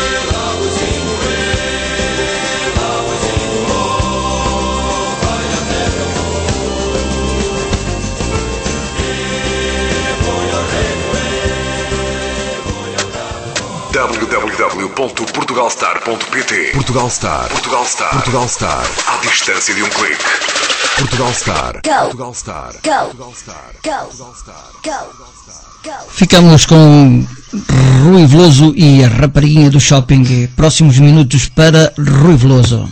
[SPEAKER 1] w w w ponto portugalstar ponto p t Portugalstar. Portugalstar. Portugalstar. À distância de um clique. Portugalstar. Portugalstar. Portugalstar.
[SPEAKER 2] Ficamos com Rui Veloso e a Rapariguinha do Shopping. Próximos minutos para Rui Veloso.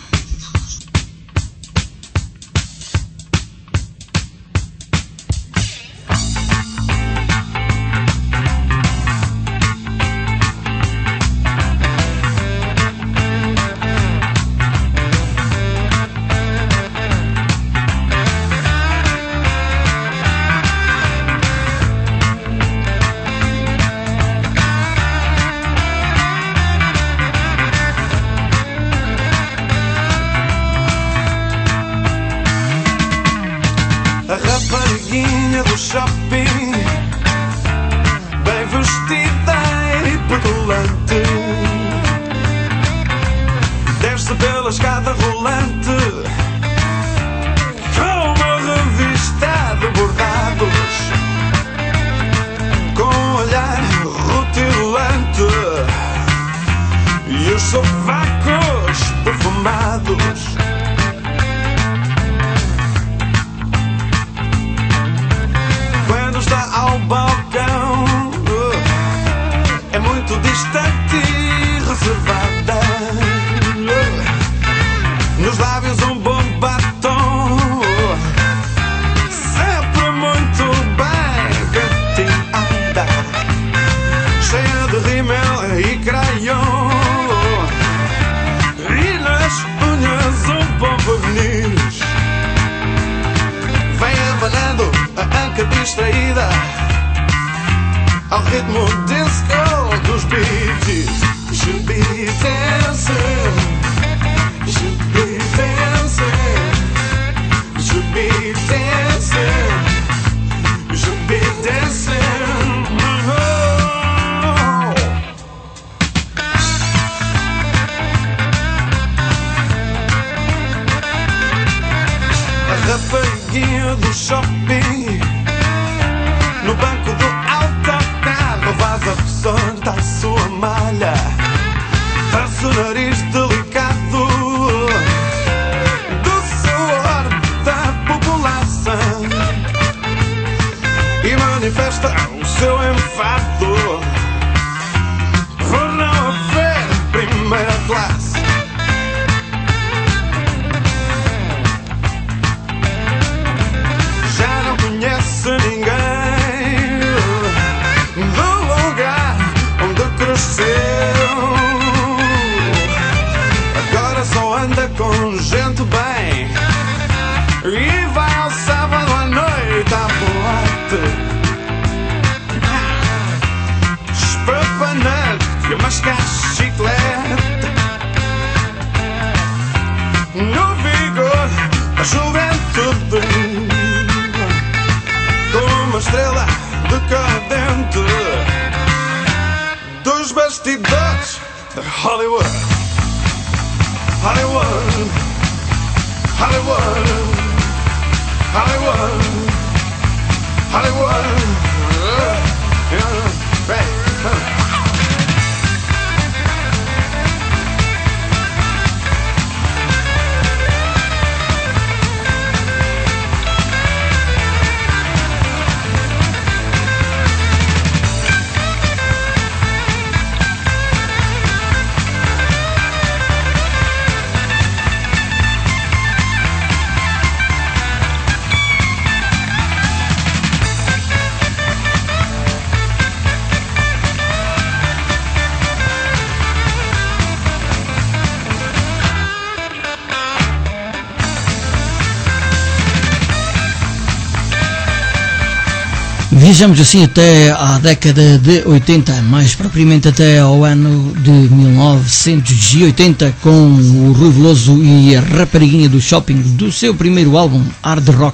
[SPEAKER 2] Viajamos assim até à década de oitenta, mais propriamente até ao ano de mil novecentos e oitenta, com o Rui Veloso e a Rapariguinha do Shopping, do seu primeiro álbum, Hard Rock.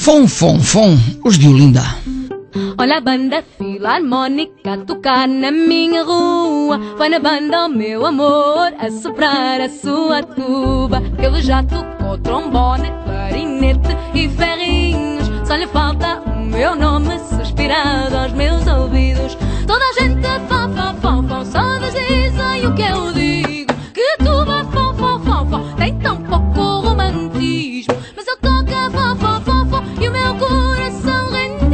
[SPEAKER 2] Fom, fom, fom, os de Olinda.
[SPEAKER 19] Olha a banda filarmónica a tocar na minha rua. Vai na banda, oh meu amor, a soprar a sua tuba. Ele já tocou trombone, clarinete e ferrinhos. Só lhe falta o meu nome suspirado aos meus ouvidos. Toda a gente fã, fã, fã, fã, só dizem o que eu digo. Que tuba, fã, fã, fã, fã, tem tão pouco romantismo. Mas eu toco a fã, fã, fã, fã, e o meu coração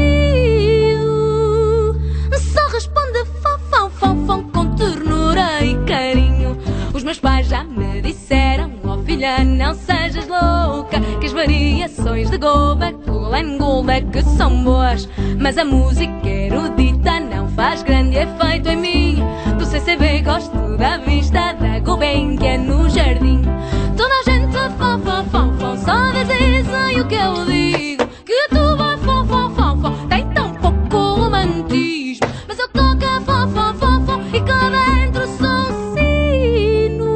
[SPEAKER 19] rendido só responde fã, fã, fã, fã, com ternura e carinho. Os meus pais já me disseram: oh filha, não sejas louca, que as variações de Goldberg, Glenn Gould é que são boas, mas a música erudita não faz grande efeito em mim. Do C C B gosto da vista da Gulbenkian no jardim. Toda a gente fã, fã, fã, fã, só dizem o que eu digo. Que tu vai fã, fã, fã, fã, tem tão pouco romantismo. Mas eu toco a fã, fã, fã, fã, e cá dentro sou um sino.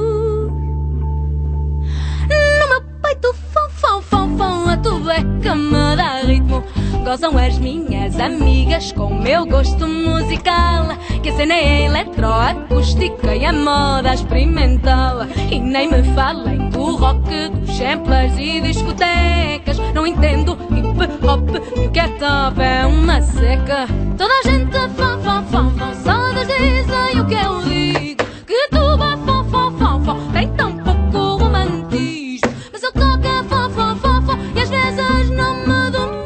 [SPEAKER 19] No meu peito fã, fã, fã, fã, a tudo é que me dá ritmo. Gozam as minhas amigas com o meu gosto musical, que a cena é eletroacústica e a moda experimental. E nem me falem do rock, dos samplers e discotecas. Não entendo hip hop e o que é top é uma seca. Toda a gente fã, fã, fã, fã, só dizem o que eu digo. Que tu vai fã, fã, fã, fã, tem tão pouco romantismo. Mas eu toco a fã, fã, fã, fã, e às vezes não me domino.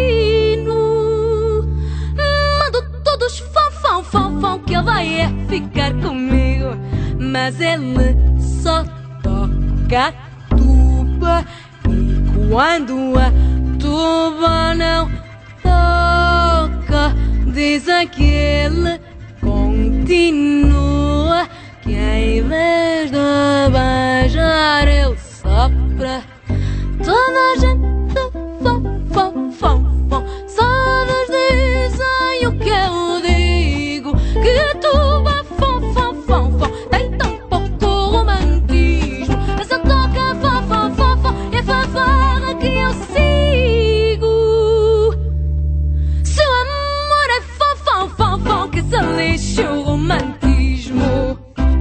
[SPEAKER 19] Mando todos fã, fã, fã, fã, que ele vai é ficar comigo. Mas ele só toca a tuba, e quando a tuba não toca, dizem que ele continua, que em vez de beijar ele sopra. Toda a gente fã, fã, fã, fã, só nos dizem o que eu digo. Que tuba, fã, fã, fã, fã, tem tão pouco romantismo. Mas eu toco a fã, fã, fã, fã, e a fanfarra que eu sigo. Se o amor é fã, fã, fã, fã, que se lixe o romantismo.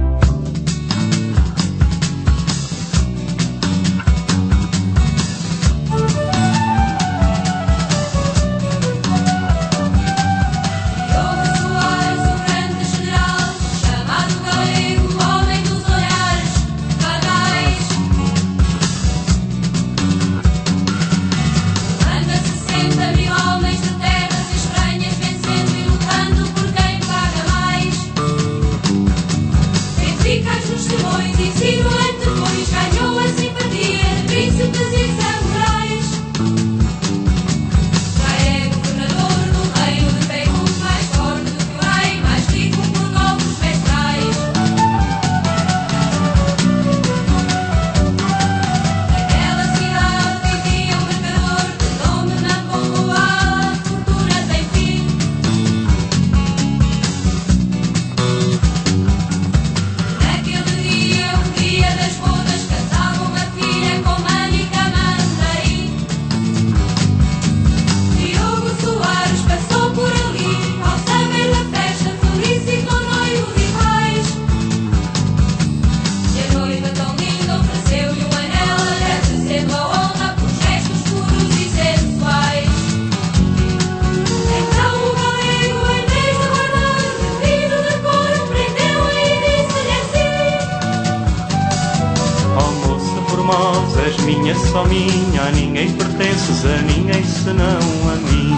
[SPEAKER 10] Só minha, a ninguém pertences, a ninguém senão a mim.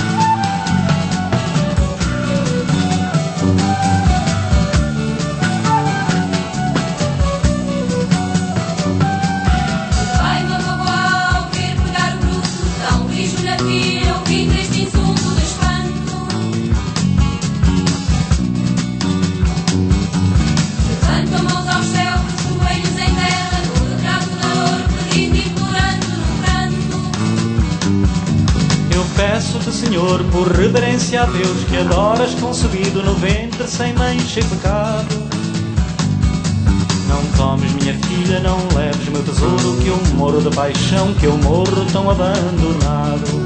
[SPEAKER 12] Vai no bagual, ver pegar o bruto, dá um beijo na filha, ouvindo este insulto de espanto. Levantam mãos aos céus, os joelhos em terra, no retrato da dor, pedindo e implorando no pranto.
[SPEAKER 10] Eu peço-te, Senhor, por reverência a Deus, que adoras concebido no ventre sem mancha e pecado. Não tomes minha filha, não leves meu tesouro, que eu morro de paixão, que eu morro tão abandonado.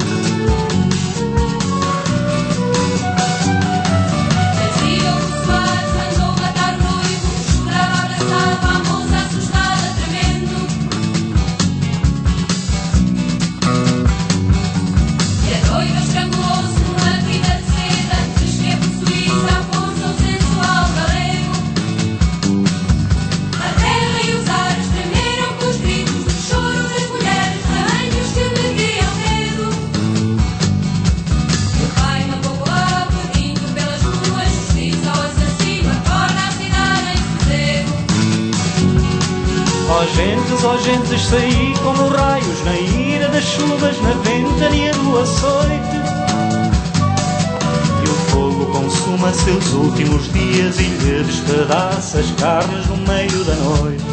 [SPEAKER 10] Gentes, ó gentes, saí como raios na ira das chuvas, na ventania do açoite. E o fogo consuma seus últimos dias e lhe despedaça as carnes no meio da noite.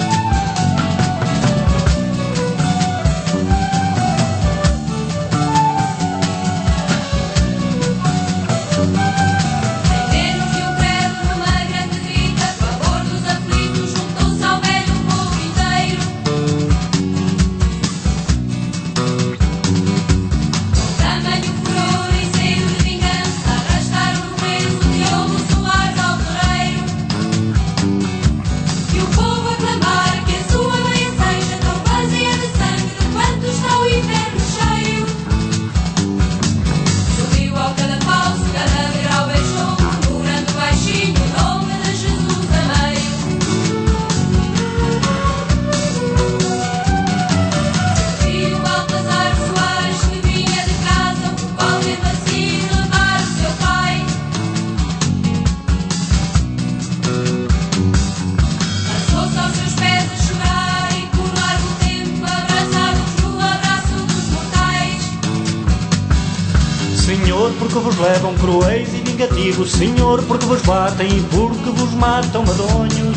[SPEAKER 10] Porque vos levam cruéis e vingativos, Senhor, porque vos batem e porque vos matam madonhos.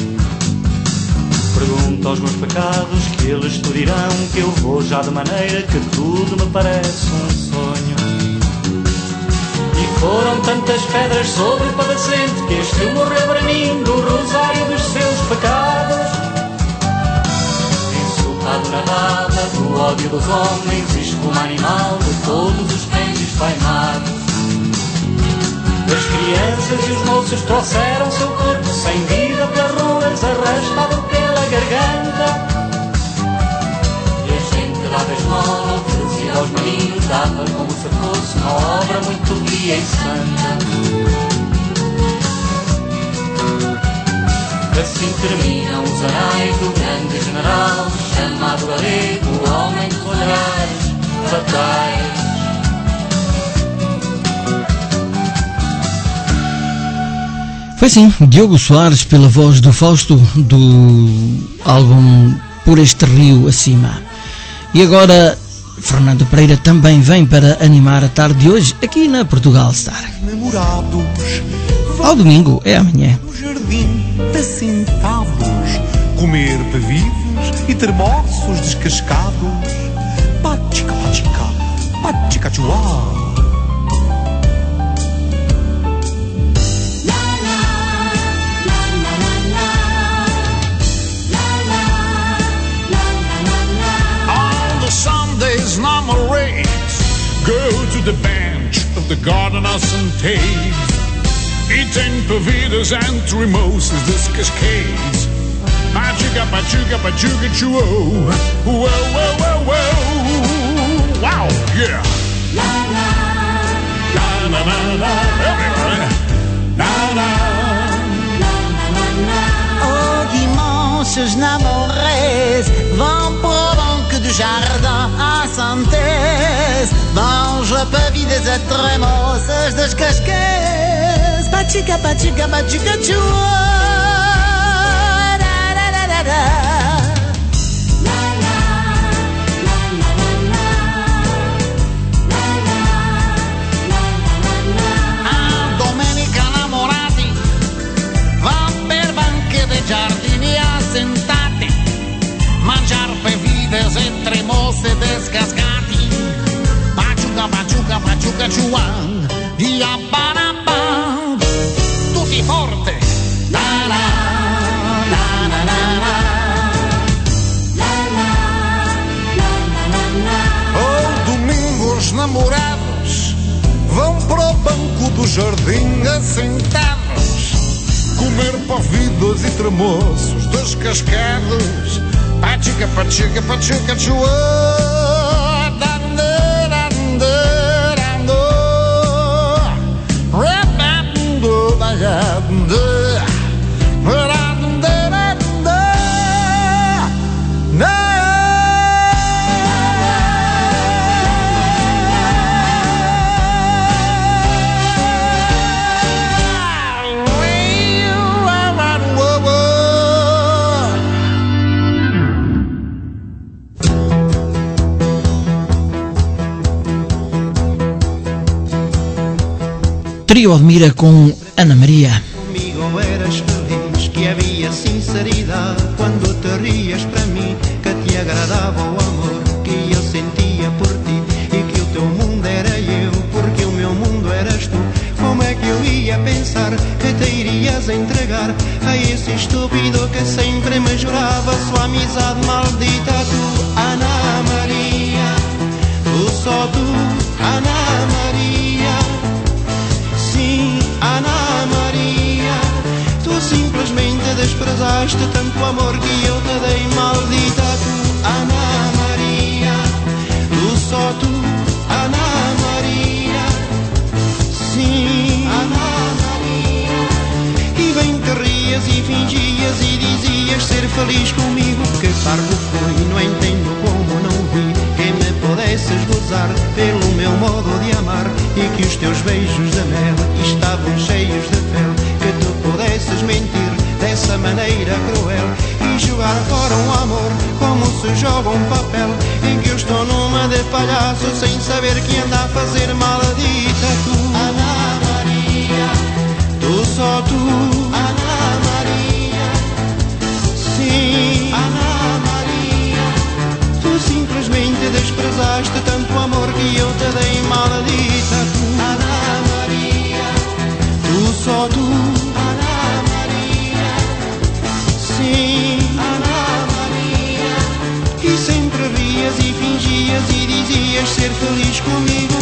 [SPEAKER 10] Pergunto aos meus pecados, que eles te dirão, que eu vou já de maneira que tudo me parece um sonho. E foram tantas pedras sobre o padecente, que este morreu para mim do rosário dos seus pecados. Ensopado na baba do ódio dos homens, isto como animal de todos os cães esfaimados. As crianças e os moços trouxeram seu corpo sem vida pelas ruas, arrastado pela garganta. E a gente dava esmola, oferecia aos meninos, dava como se fosse uma obra muito pia e santa. Assim terminam os anais do grande general, chamado galego, o homem de olhares fatais.
[SPEAKER 2] Foi sim, Diogo Soares pela voz do Fausto do álbum Por Este Rio Acima. E agora Fernando Pereira também vem para animar a tarde de hoje aqui na Portugal Star. Ao domingo é amanhã.
[SPEAKER 20] No jardim, assentados, comer bebidas e termossos descascados. Patica, patica, patica, tchuá.
[SPEAKER 21] Normal race, go to the bench of the garden of Saint Taves, eating pavidas and tremoses, this cascades. Pachuca, pachuca, pachuca, chuo. Whoa, whoa, whoa, whoa. Wow, yeah. La la, la la la la. Everybody. La la,
[SPEAKER 22] la la la. Oh, dimanches namorés vão pro banco do jardin à Santés, vão já pavidas a tremosas das casquês. Pachica, pachica, pachica, chua. Giardini assentati, mangiar bevidas entre mosse descascati. Pachuca, pachuca, pachuca, chuan, dia para pan, tutti forte. La la, la namorados vão para o banco do jardim assentados, comer pavidas e tremoços descascados. Pachica, pachica, pachica, chua, dande, dande, dando, rabando, dande, dande, dande.
[SPEAKER 2] Trio Admira com Ana Maria.
[SPEAKER 3] Comigo eras feliz, que havia sinceridade quando te rias para mim, que te agradava o amor que eu sentia por ti, e que o teu mundo era eu, porque o meu mundo eras tu. Como é que eu ia pensar que te irias entregar a esse estúpido que sempre me jurava sua amizade maldita? Tu, Ana Maria, tu, só tu, Ana Maria. Sim, Ana Maria, tu simplesmente desprezaste tanto amor que eu te dei, maldita. Tu, Ana Maria, tu, só tu, Ana Maria. Sim, Ana Maria. E bem te rias e fingias e dizias ser feliz comigo. Que parvo foi, não entendo como não vi que me pudesses gozar pelo meu modo de amar, e que os teus beijos de mel estavam cheios de fel, que tu pudesses mentir dessa maneira cruel e jogar fora um amor como se joga um papel, em que eu estou numa de palhaço sem saber que anda a fazer maldita. Tu, Ana Maria, tu, só tu, Ana Maria. Sim, Ana Maria, tu simplesmente desprezaste tanto amor que eu te dei, maldita. Tu, Ana Maria, tu, só tu, Ana Maria. Sim, Ana Maria. E sempre rias e fingias e dizias ser feliz comigo.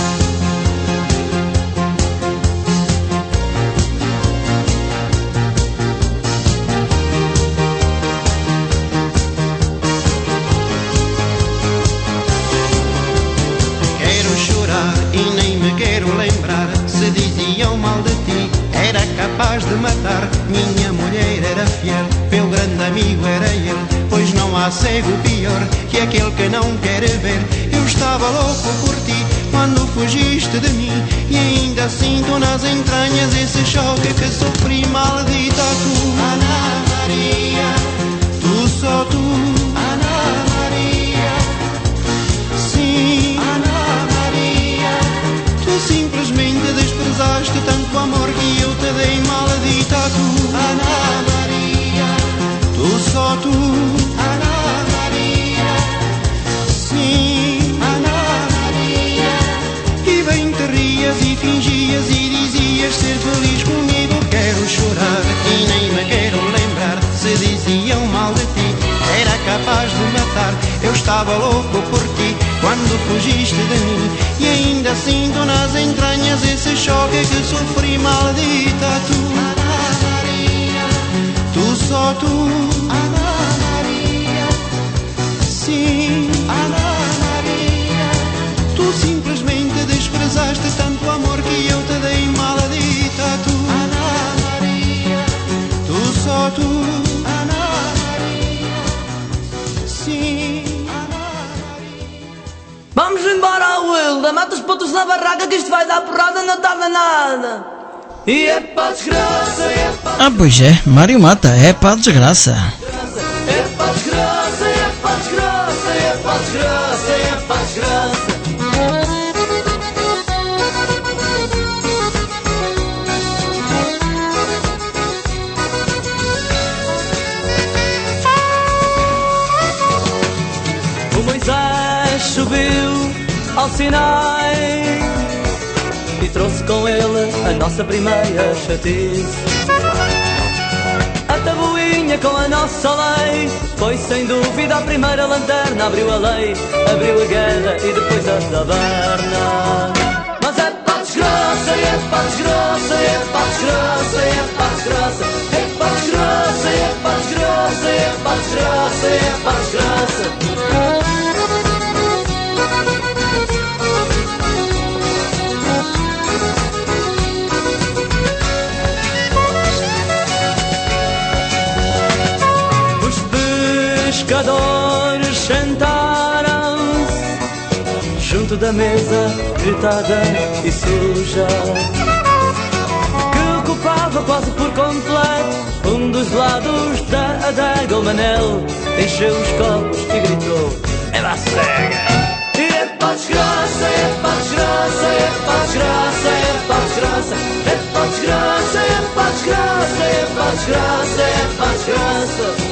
[SPEAKER 3] E nem me quero lembrar se diziam mal de ti, era capaz de matar. Minha mulher era fiel, meu grande amigo era ele, pois não há cego pior que aquele que não quer ver. Eu estava louco por ti quando fugiste de mim, e ainda sinto nas entranhas esse choque que sofri, maldita. Tu, Ana Maria, tu, só tu, Ana Maria. Sim, Ana Maria, tu simplesmente desprezaste tanto amor que eu te dei, maldita. Tu, Ana Maria, tu, só tu, Ana Maria. Sim, Ana Maria. E bem te rias e fingias e dizias ser feliz comigo. Quero chorar e nem me quero lembrar se diziam mal de ti, era capaz de matar. Eu estava louco por ti quando fugiste de mim, e ainda sinto nas entranhas esse choque que sofri, maldita. Tu, Ana Maria, tu, só tu, Ana Maria. Sim, Ana Maria, tu simplesmente desprezaste tanto amor que eu te dei, maldita. Tu, Ana Maria, tu, só tu, Ana Maria. Sim.
[SPEAKER 7] Vamos embora, Wilda, mata os pontos na barraca que isto vai dar porrada, não tarda nada. E é pá desgraça, é pá.
[SPEAKER 2] Ah, pois é, Mário Mata, é pá desgraça.
[SPEAKER 7] É pá desgraça, é pá desgraça, é pá desgraça, é pá desgraça. O Moisés subiu ao Sinai e trouxe com ele a nossa primeira chatice. A tabuinha linha com a nossa lei. Foi sem dúvida a primeira lanterna, abriu a lei, abriu a guerra e depois a taberna. Mas é pá desgraça, é pá desgraça, é pá desgraça, é pá desgraça, é pá desgraça, é pá desgraça, é pá desgraça, é pá desgraça. Os pescadores sentaram-se junto da mesa, gritada e suja, que ocupava quase por completo um dos lados da adega. O Manel encheu os copos e gritou: é lá cega! E é pá desgraça, é pá desgraça, é pá desgraça, é pá desgraça, é pá desgraça, é pá desgraça, é pá desgraça, é pá desgraça.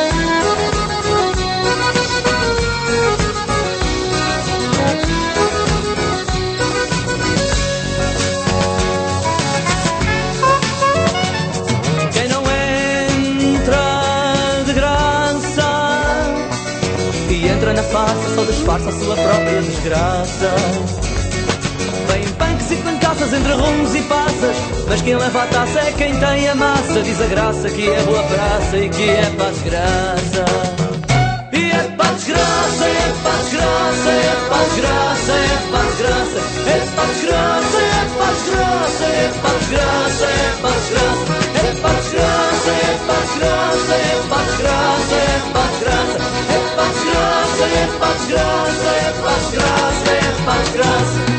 [SPEAKER 7] Quem não entra de graça e entra na farsa só disfarça a sua própria desgraça. Vem punks e pancaças entre rumos e passas, mas quem leva a taça é quem tem a massa. Diz a graça que é boa praça e que é pá desgraça. E é pá desgraça, é pá desgraça, é pá desgraça, é pá desgraça, é pá desgraça, é pá desgraça, é pá desgraça, é pá desgraça, é pá desgraça, é pá desgraça, é pá desgraça, é pá desgraça, é pá desgraça, é pá desgraça, é pá desgraça, é pá desgraça.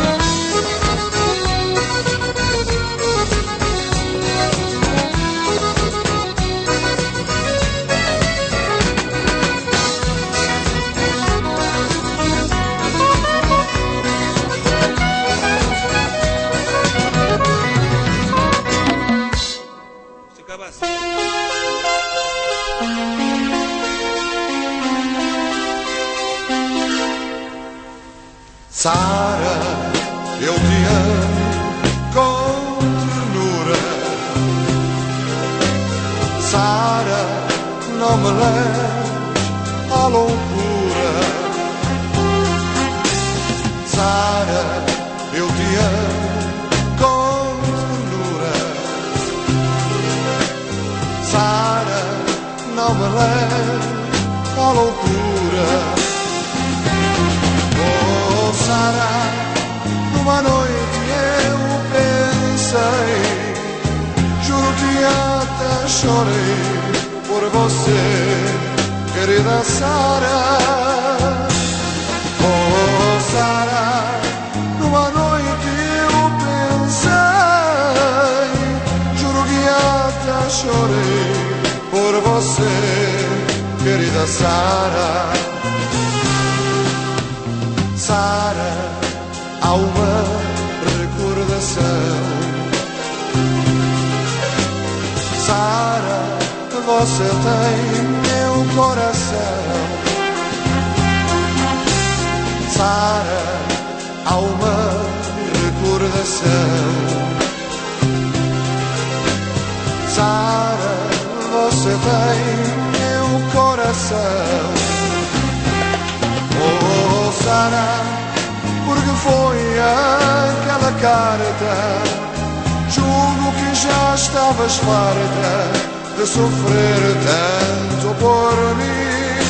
[SPEAKER 22] Sara, eu te amo com ternura. Sara, não me leves à loucura. Sara, eu te amo com ternura. Sara, não me leves à loucura. Sara, numa noite eu pensei, juro-te até chorei por você, querida Sara. Oh Sara, numa noite eu pensei, juro que até chorei por você, querida Sara. Sara, há uma recordação. Sara, você tem meu coração. Sara, há uma recordação. Sara, você tem meu coração. Oh Sara, porque foi aquela carta, julgo que já estavas farta de sofrer tanto por mim.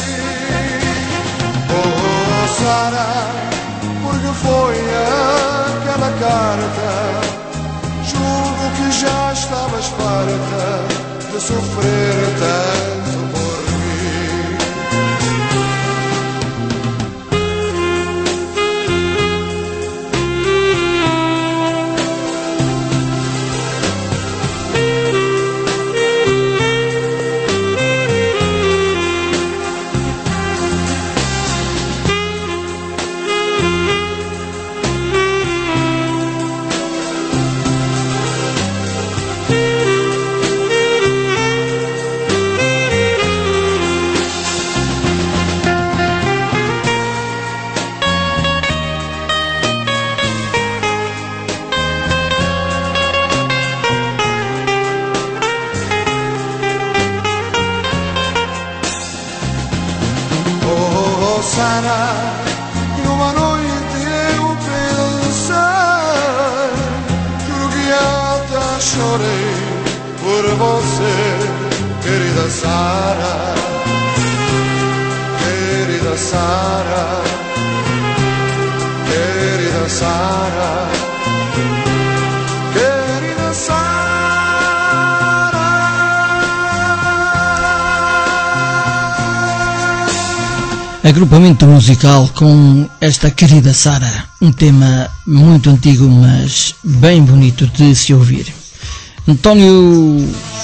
[SPEAKER 22] Oh Sara, porque foi aquela carta, julgo que já estavas farta de sofrer tanto por mim. chorei por você, querida Sara, querida Sara, querida Sara, querida Sara.
[SPEAKER 2] Agrupamento musical com esta querida Sara, um tema muito antigo, mas bem bonito de se ouvir. António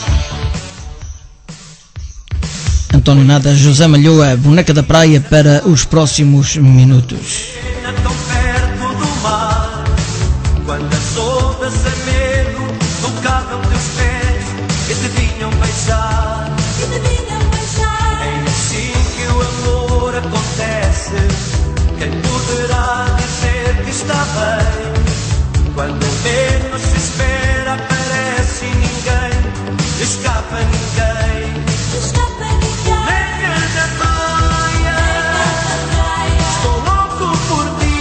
[SPEAKER 2] António Nada, José Malhoa, Boneca da Praia para os próximos minutos.
[SPEAKER 4] Tão perto do mar, quando as ondas sem medo tocavam teus pés e te vinham beijar, e te vinham beijar. É assim que o amor acontece. Quem poderá dizer que está bem? Quando menos se espera aparece ninguém, escapa ninguém, escapa ninguém. Boneca da praia, estou louco por ti.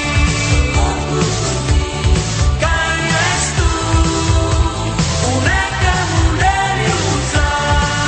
[SPEAKER 4] Quem és tu? Boneca, mulher ilusão.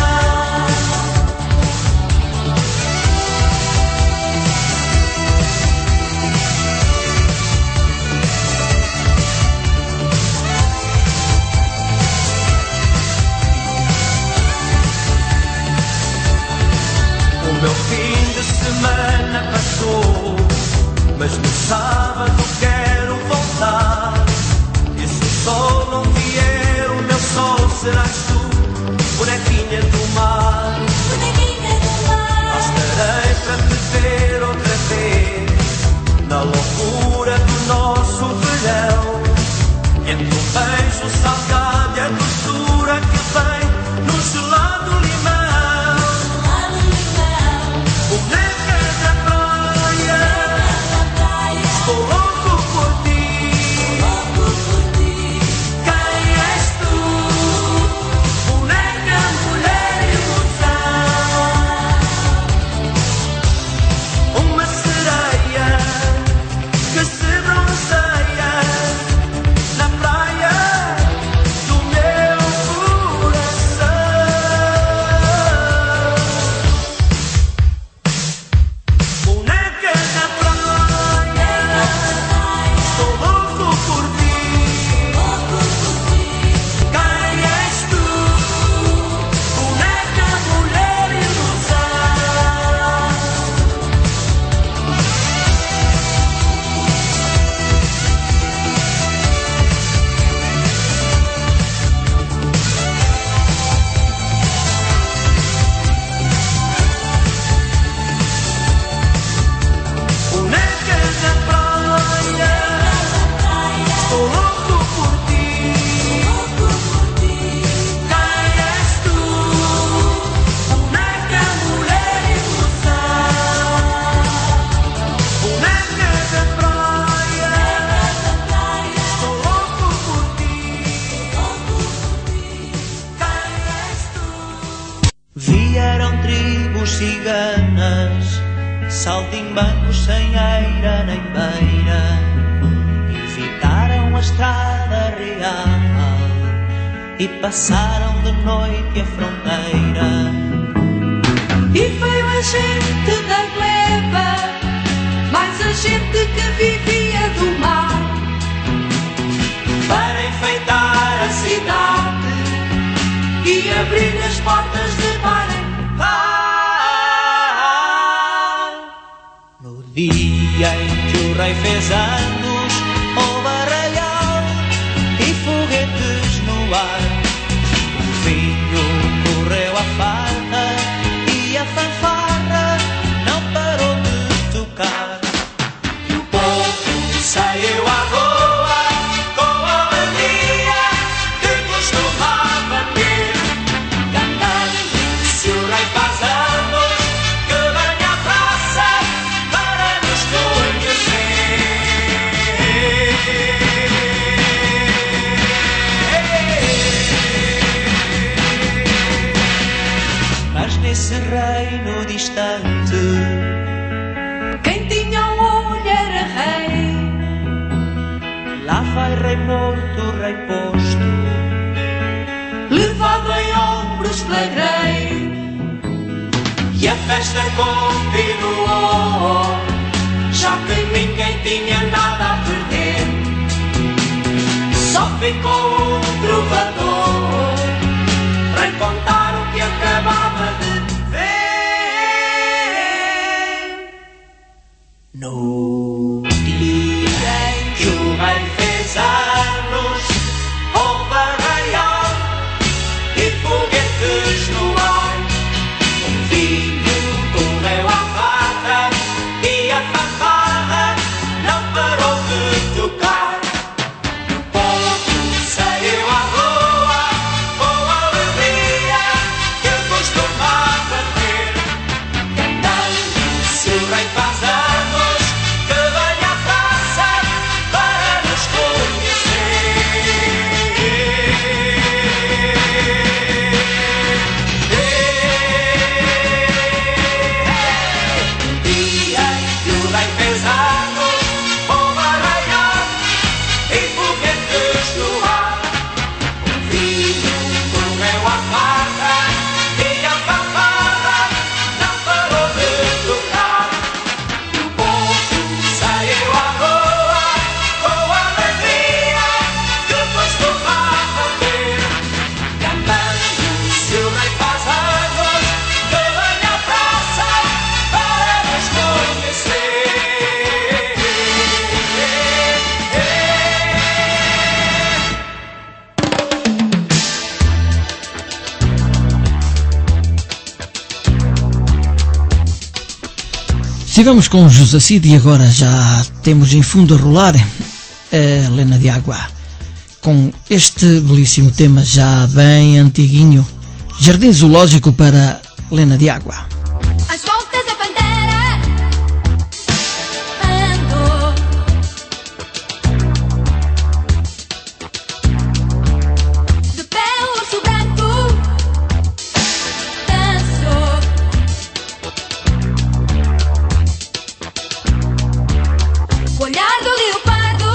[SPEAKER 4] O meu fim de semana passou, mas no sábado quero voltar. E se o sol não vier, o meu sol serás tu, bonequinha do mar. Bonequinha do mar. Lá estarei para te ver outra vez, na loucura do nosso verão. Entre o beijo salgado e a doçura que vem no gelado limão. Boneca da praia, estou louco por ti. Quem és tu? Boneca, mulher ilusão. Uma sereia que se bronzeia na praia do meu coração. Boneca da praia, estou louco por ti. Quem és tu? Boneca, mulher ilusão. Boneca da praia, estou louco por ti. Quem és tu? Boneca, mulher ilusão. Boneca da praia, estou louco por ti. Quem és tu?
[SPEAKER 9] Vieram tribos ciganas, saltimbancos sem eira nem beira, evitaram a estrada real e passaram de noite a fronteira.
[SPEAKER 18] E veio a gente da gleba, mais a gente que vivia do mar,
[SPEAKER 4] Para enfeitar a cidade
[SPEAKER 18] e abrir as portas de bar em bar.
[SPEAKER 9] No dia em que o rei fez anos, houve arraial e foguetes no ar. O vinho correu à farta e a fanfarra não parou de tocar.
[SPEAKER 4] e o povo saiu à rua com a alegria que costumava ter, cantando se o rei faz anos, que venha à praça para nos conhecer.
[SPEAKER 9] Mas nesse reino distante,
[SPEAKER 18] Quem tinha um olho era rei.
[SPEAKER 9] lá vai rei morto, rei posto,
[SPEAKER 4] levado em ombros flagrei. E a festa continuou, já que ninguém tinha nada a perder. Só ficou um trovador para contar o que acabava de ver. No dia em que o rei fez anos, houve arraial e foguetes no ar. Um filho correu à farra e a fanfarra não parou de tocar. O povo saiu à rua com a alegria que costumava ter, cantando se o rei faz anos, que venha à praça para nos
[SPEAKER 2] Estivemos com o José Cid e agora já temos em fundo a rolar a Lena D'Água com este belíssimo tema já bem antiguinho, Jardim Zoológico para Lena D'Água.
[SPEAKER 19] Às voltas a bandeira ando, de pé o urso branco danço, o olhar do leopardo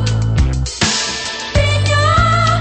[SPEAKER 19] brilhou.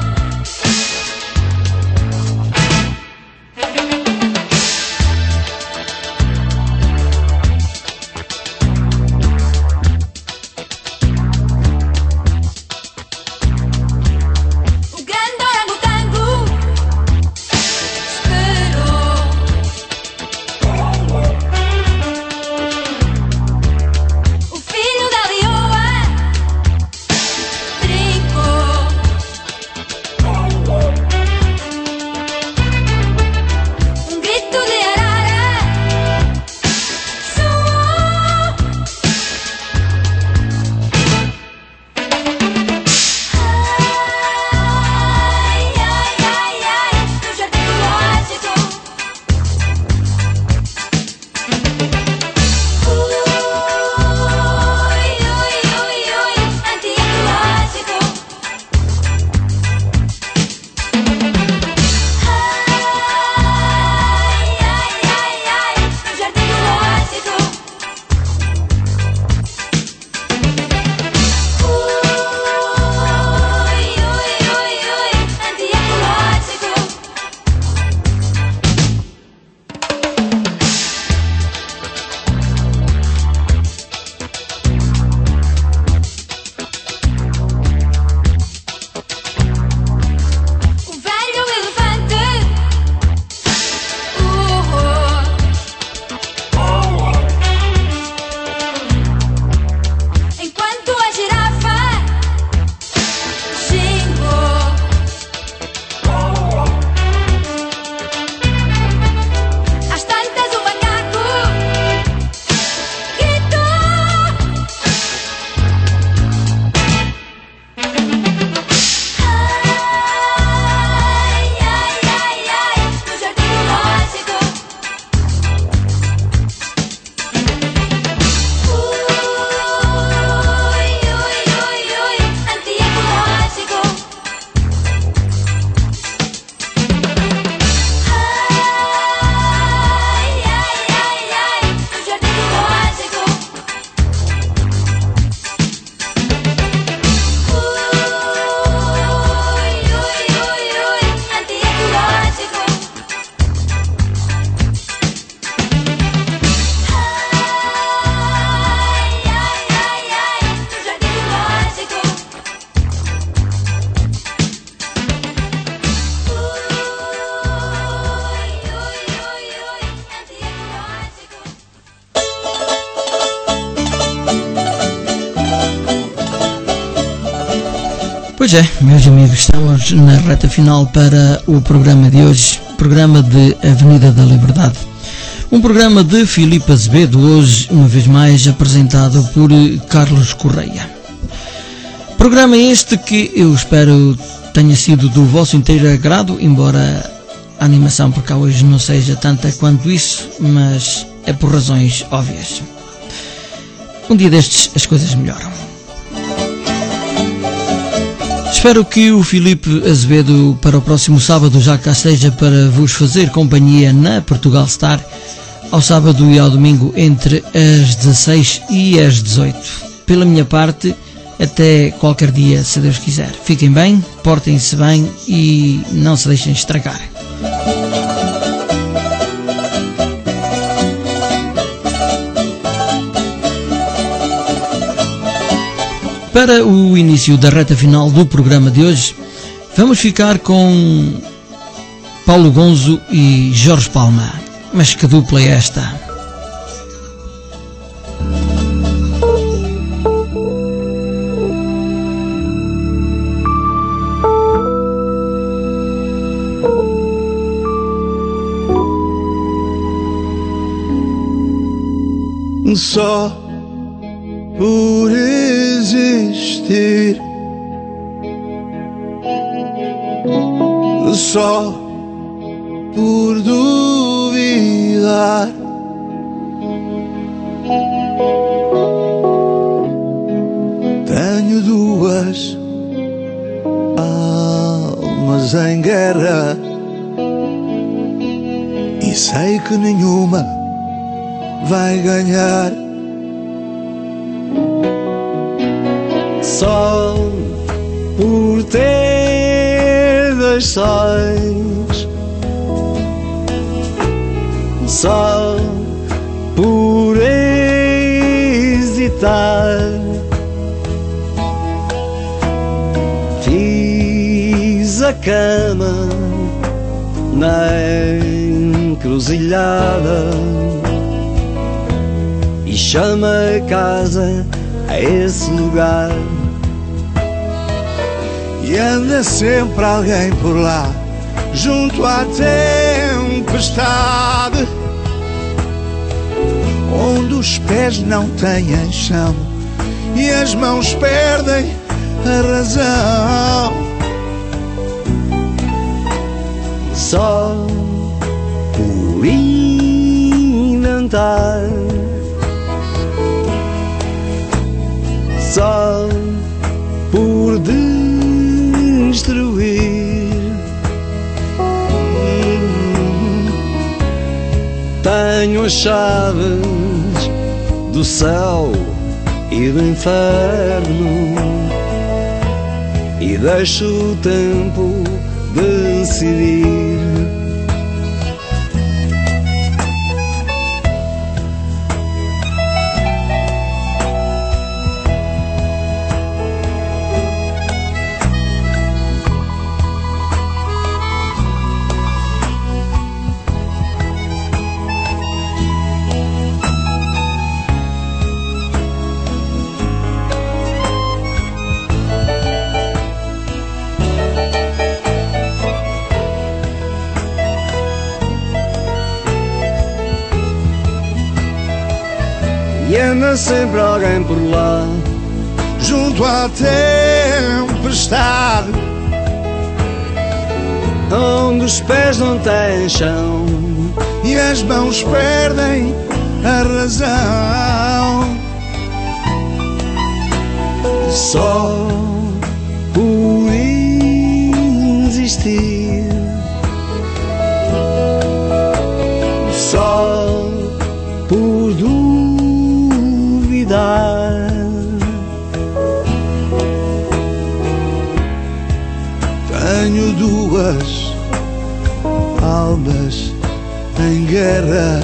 [SPEAKER 2] Pois é, meus amigos, estamos na reta final para o programa de hoje, programa de Avenida da Liberdade. Um programa de Filipe Azevedo, hoje, uma vez mais, apresentado por Carlos Correia. Programa este que eu espero tenha sido do vosso inteiro agrado, embora a animação por cá hoje não seja tanta quanto isso, mas é por razões óbvias. Um dia destes as coisas melhoram. Espero que o Filipe Azevedo para o próximo sábado já cá esteja para vos fazer companhia na Portugal Star, ao sábado e ao domingo entre as dezasseis e as dezoito. Pela minha parte, até qualquer dia, se Deus quiser. Fiquem bem, portem-se bem e não se deixem estragar. Para o início da reta final do programa de hoje, vamos ficar com Paulo Gonzo e Jorge Palma. Mas que dupla é esta?
[SPEAKER 5] Só por existir, só por duvidar, tenho duas almas em guerra e sei que nenhuma vai ganhar. Só por ter dois sóis, só por hesitar, fiz a cama na encruzilhada e chama a casa a esse lugar. E anda sempre alguém por lá, junto à tempestade, onde os pés não têm chão e as mãos perdem a razão. Só por inventar, só por destruir, tenho as chaves do céu e do inferno e deixo o tempo decidir. E anda sempre alguém por lá, junto à tempestade, onde os pés não têm chão e as mãos perdem a razão. Só por existir, só por duvidar, tenho duas almas em guerra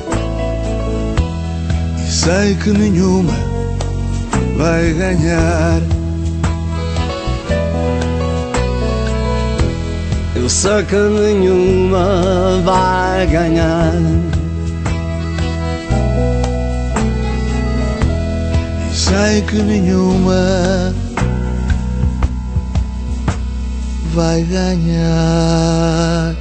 [SPEAKER 5] e sei que nenhuma vai ganhar. Eu sei que nenhuma vai ganhar. E sei que nenhuma vai ganhar.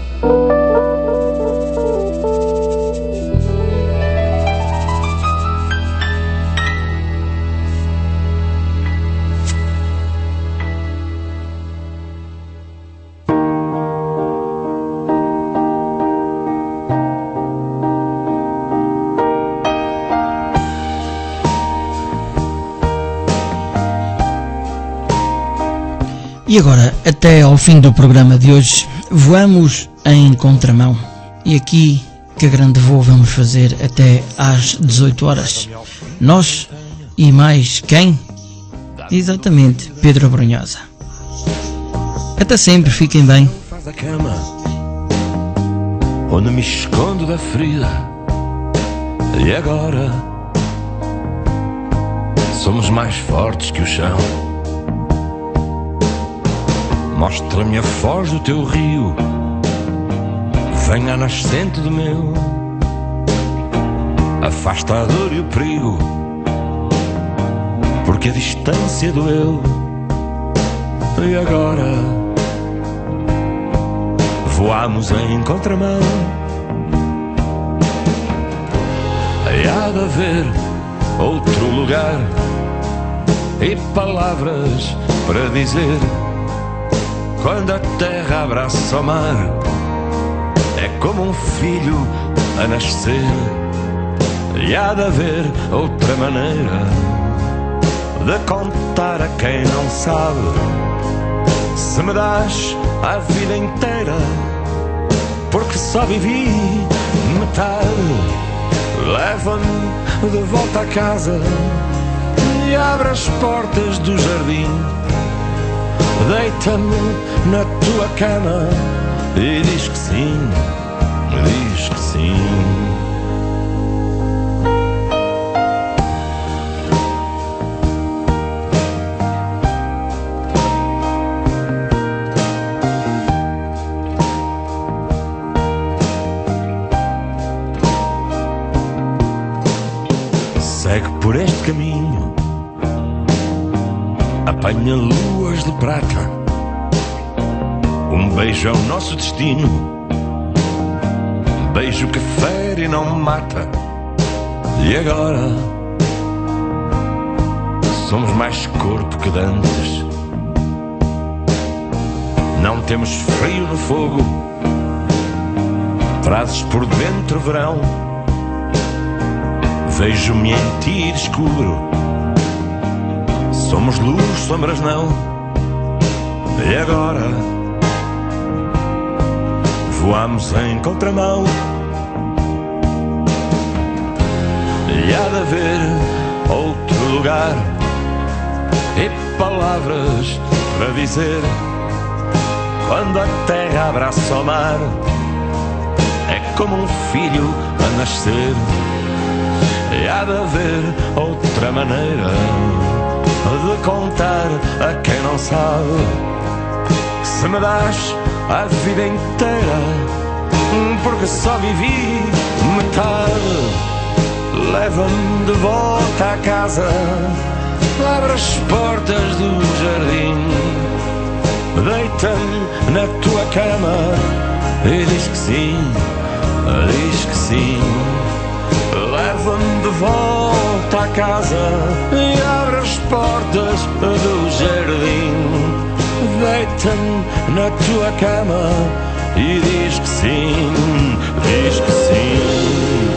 [SPEAKER 2] E agora, até ao fim do programa de hoje, voamos em contramão. E aqui, que grande voo vamos fazer até às dezoito horas. Nós e mais quem? Exatamente, Pedro Brunhosa. Até sempre, fiquem bem.
[SPEAKER 11] Faz a cama, onde me escondo da ferida. E agora, somos mais fortes que o chão. Mostra-me a foz do teu rio, venha a nascente do meu, afasta a dor e o perigo, porque a distância doeu. E agora voamos em contramão. Há de haver outro lugar e palavras para dizer. Quando a terra abraça o mar, é como um filho a nascer. E há de haver outra maneira de contar a quem não sabe. Se me das a vida inteira, porque só vivi metade, leva-me de volta a casa e abre as portas do jardim. Deita-me na tua cama e diz que sim, diz que sim. Segue por este caminho, apanha luas de prata. Um beijo é o nosso destino, beijo que fere e não mata. E agora somos mais corpo que dantes. Não temos frio no fogo, trazes por dentro verão. Vejo-me em ti e descubro, somos luz, sombras não. E agora voamos em contramão. E há de haver outro lugar e palavras para dizer. Quando a terra abraça o mar, é como um filho a nascer. E há de haver outra maneira de contar a quem não sabe. Se me das a vida inteira, porque só vivi metade, leva-me de volta a casa, abre as portas do jardim, deita-me na tua cama e diz que sim, diz que sim. Leva-me de volta a casa e abre as portas do jardim, deita-me na tua cama e diz que sim, diz que sim.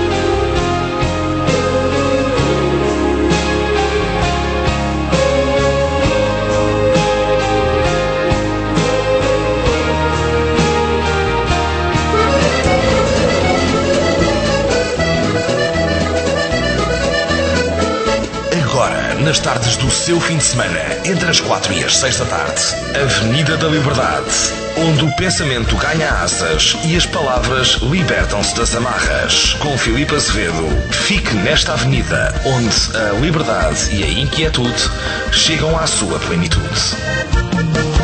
[SPEAKER 1] Nas tardes do seu fim de semana, entre as quatro e as seis da tarde, Avenida da Liberdade, onde o pensamento ganha asas e as palavras libertam-se das amarras. Com Filipe Azevedo, fique nesta avenida, onde a liberdade e a inquietude chegam à sua plenitude.